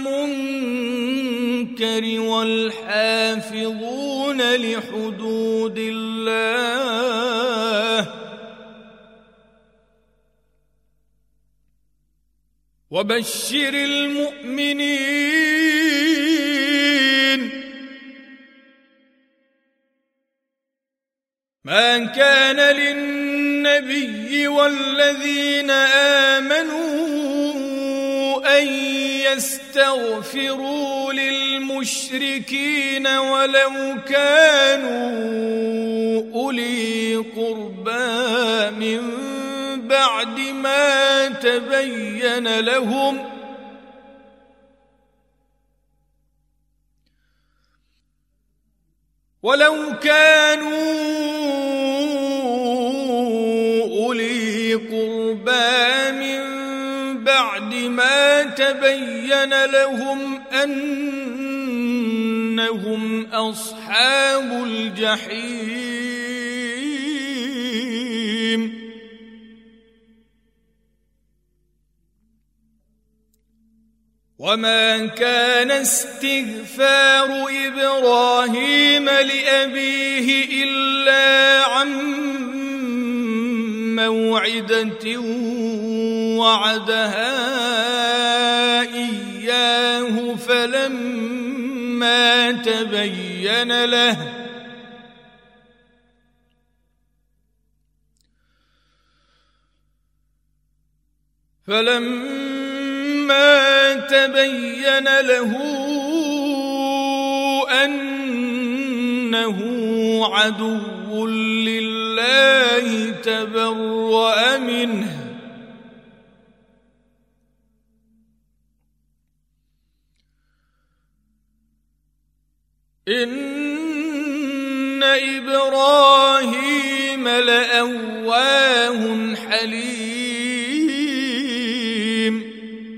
Speaker 1: المنكر والحافظون لحدود الله وبشر المؤمنين ما كان للنبي والذين آمنوا أن يستغفروا للمشركين ولو كانوا أولي قربى من بعد ما تبين لهم ولو كانوا أولي قربى من بعد ما تبين لهم أنهم أصحاب الجحيم وما كان استغفار إبراهيم لأبيه إلا عن موعدة وعدها إياه فلما تبين له فلما تبين له أنه عدو لله تبرأ منه إن إبراهيم لأواه حليم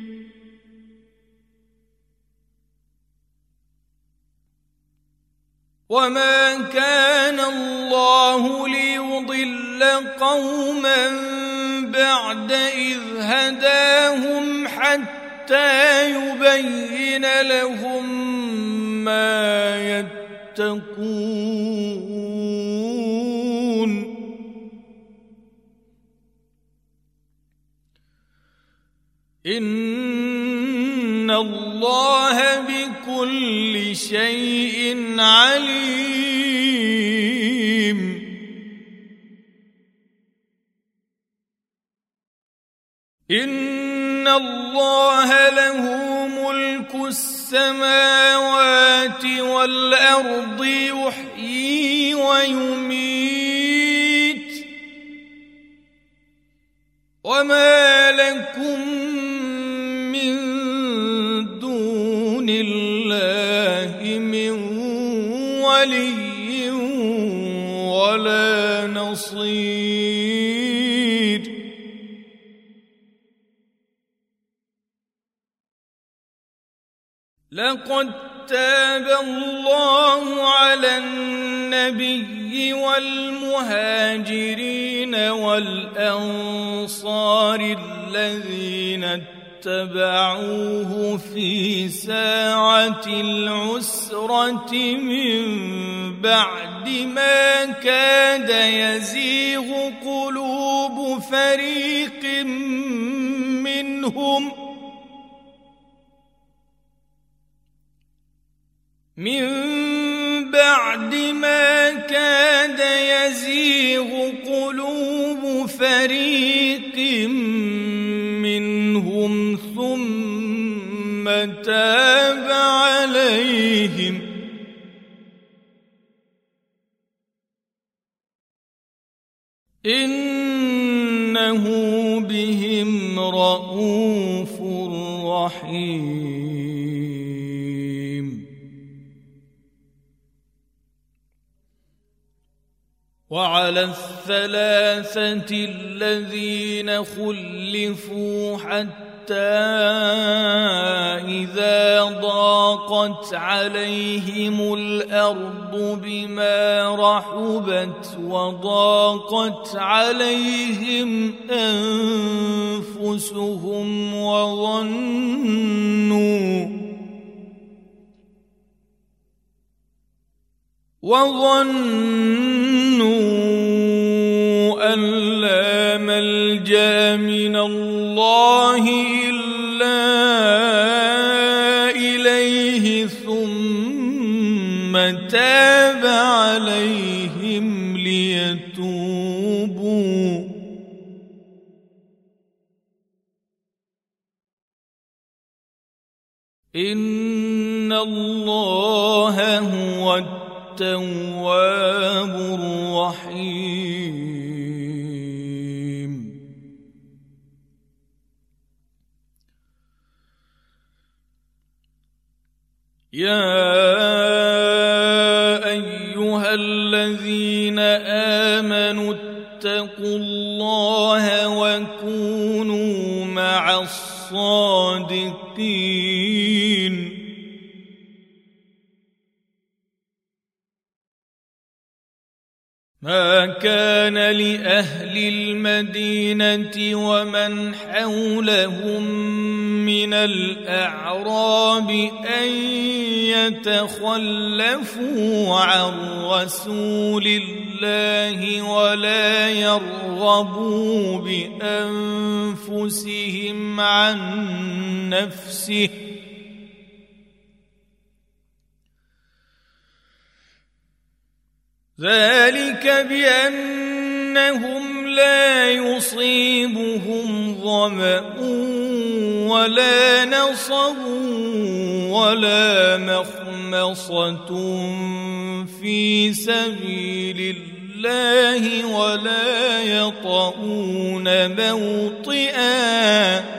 Speaker 1: وما كان الله ليضل قوما بعد إذ هداهم حتى يبين لهم ما يتقون إن الله بكل شيء عليم إن الله له ملك السماوات والأرض يحيي ويميت وما لكم من دون الله من ولي ولا نصير لقد تاب الله على النبي والمهاجرين والأنصار الذين اتبعوه في ساعة العسرة من بعد ما كاد يزيغ قلوب فريق منهم من بعد ما كاد يزيغ قلوب فريق منهم ثم تاب عليهم إنه بهم رءوف رحيم وعلى الثلاثة الذين خلفوا حتى إذا ضاقت عليهم الأرض بما رحبت وضاقت عليهم أنفسهم وظنوا وظنوا أن لا لا ملجأ من الله إلا إليه ثم تاب عليهم ليتوبوا إن الله هو التواب الرحيم. يا أيها الذين آمنوا اتقوا الله وكونوا مع الصادقين. ما كان لأهل المدينة ومن حولهم من الأعراب أن يتخلفوا عن رسول الله ولا يرغبوا بأنفسهم عن نفسه ذلك بأنهم لا يصيبهم ظمأ ولا نصب ولا مخمصة في سبيل الله ولا يطؤون موطئا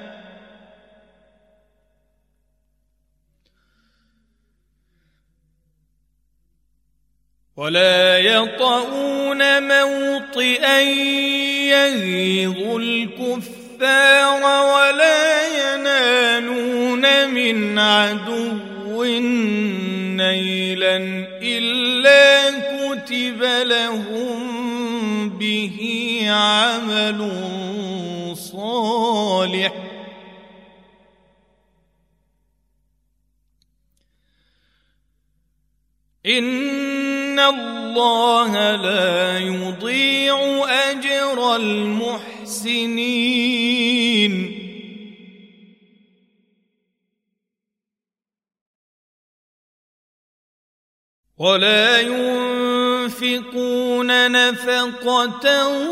Speaker 1: ولا يطؤون موطئا يغيظ الكفار ولا ينالون من عدو نيلا إلا كتب لهم به عمل صالح إن الله لا يضيع أجر المحسنين. ولا ينفقون نفقة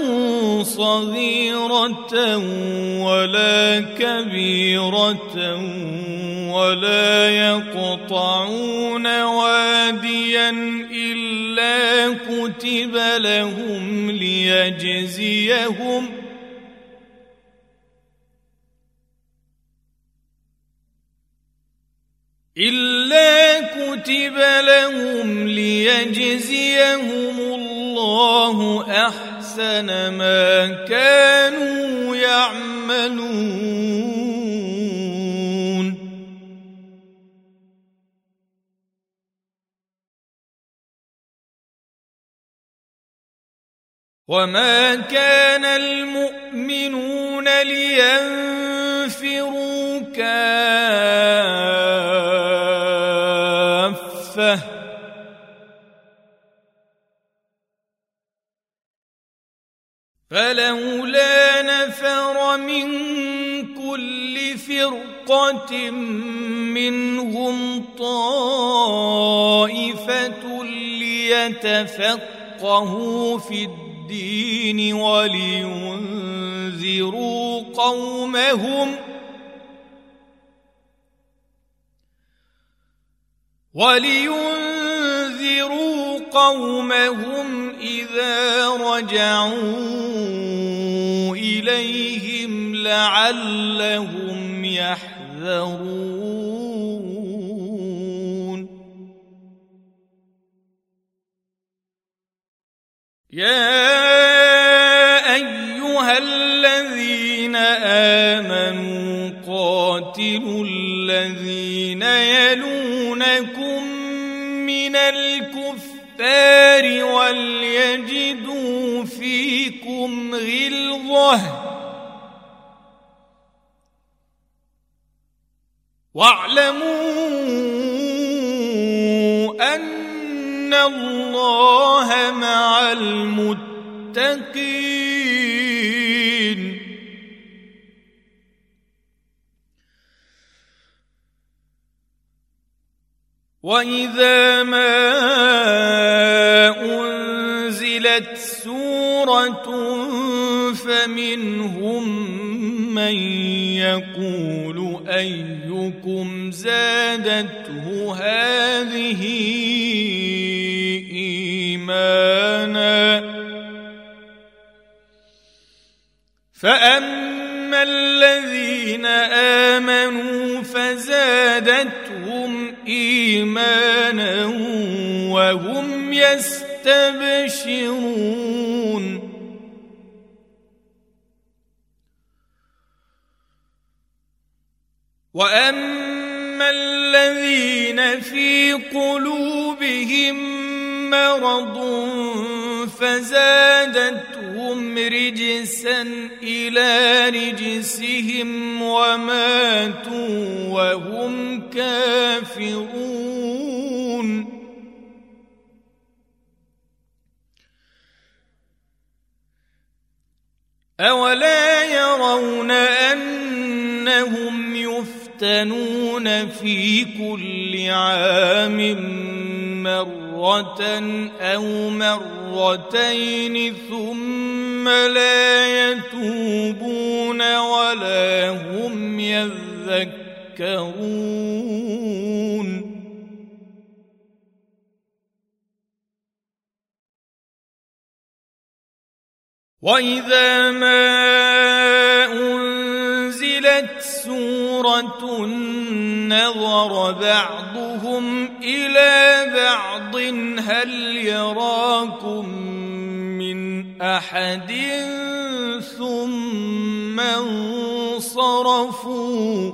Speaker 1: صغيرة ولا كبيرة ولا يقطعون واديا إلا كتب لهم ليجزيهم إلا كتب لهم ليجزيهم الله أحسن ما كانوا يعملون. وما كان المؤمنون لينفروا كافة فلولا نفر من كل فرقة منهم طائفة ليتفقهوا في الدين ولينذروا قومهم ولينذروا قومهم إذا رجعوا إليهم لعلهم يحذرون. يا أيها الذين آمنوا قاتلوا الذين يلونكم من الكفار وليجدوا فيكم غلظة واعلموا أن الله مع المتقين. وإذا ما أنزلت سورة فمنهم من يقول أيكم زادته هذه إيمانا فأما الذين آمنوا فزادتهم إيمانا وهم يستبشرون وأما الذين في قلوبهم مرض فزادتهم رجسا إلى رجسهم وماتوا وهم كافرون أولا يرون أنهم يفتنون في كل عام مرة أو مرتين ثم لا يتوبون ولا هم يذكرون وإذا ما أنزلت سورة نظر بعضهم إلى بعض هل يراكم من أحد ثم انصرفوا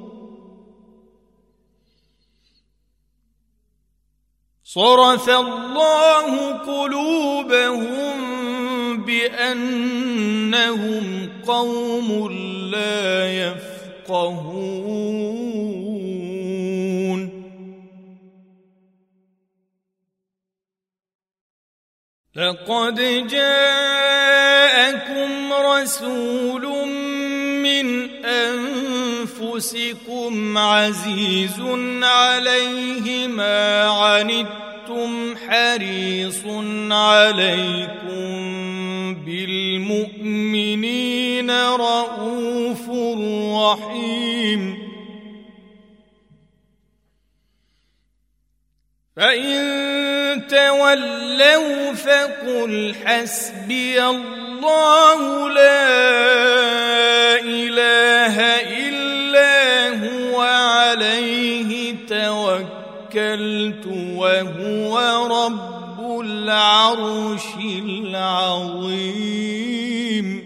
Speaker 1: صرف الله قلوبهم بأنهم قوم لا يفقهون لقد جاءكم رسول من أنفسكم عزيز عليه ما عنتم حريص عليكم بالمؤمنين رؤوف رحيم فإن تولوا فقل حسبي الله لا إله إلا هو عليه توكلت وهو رب العرش العظيم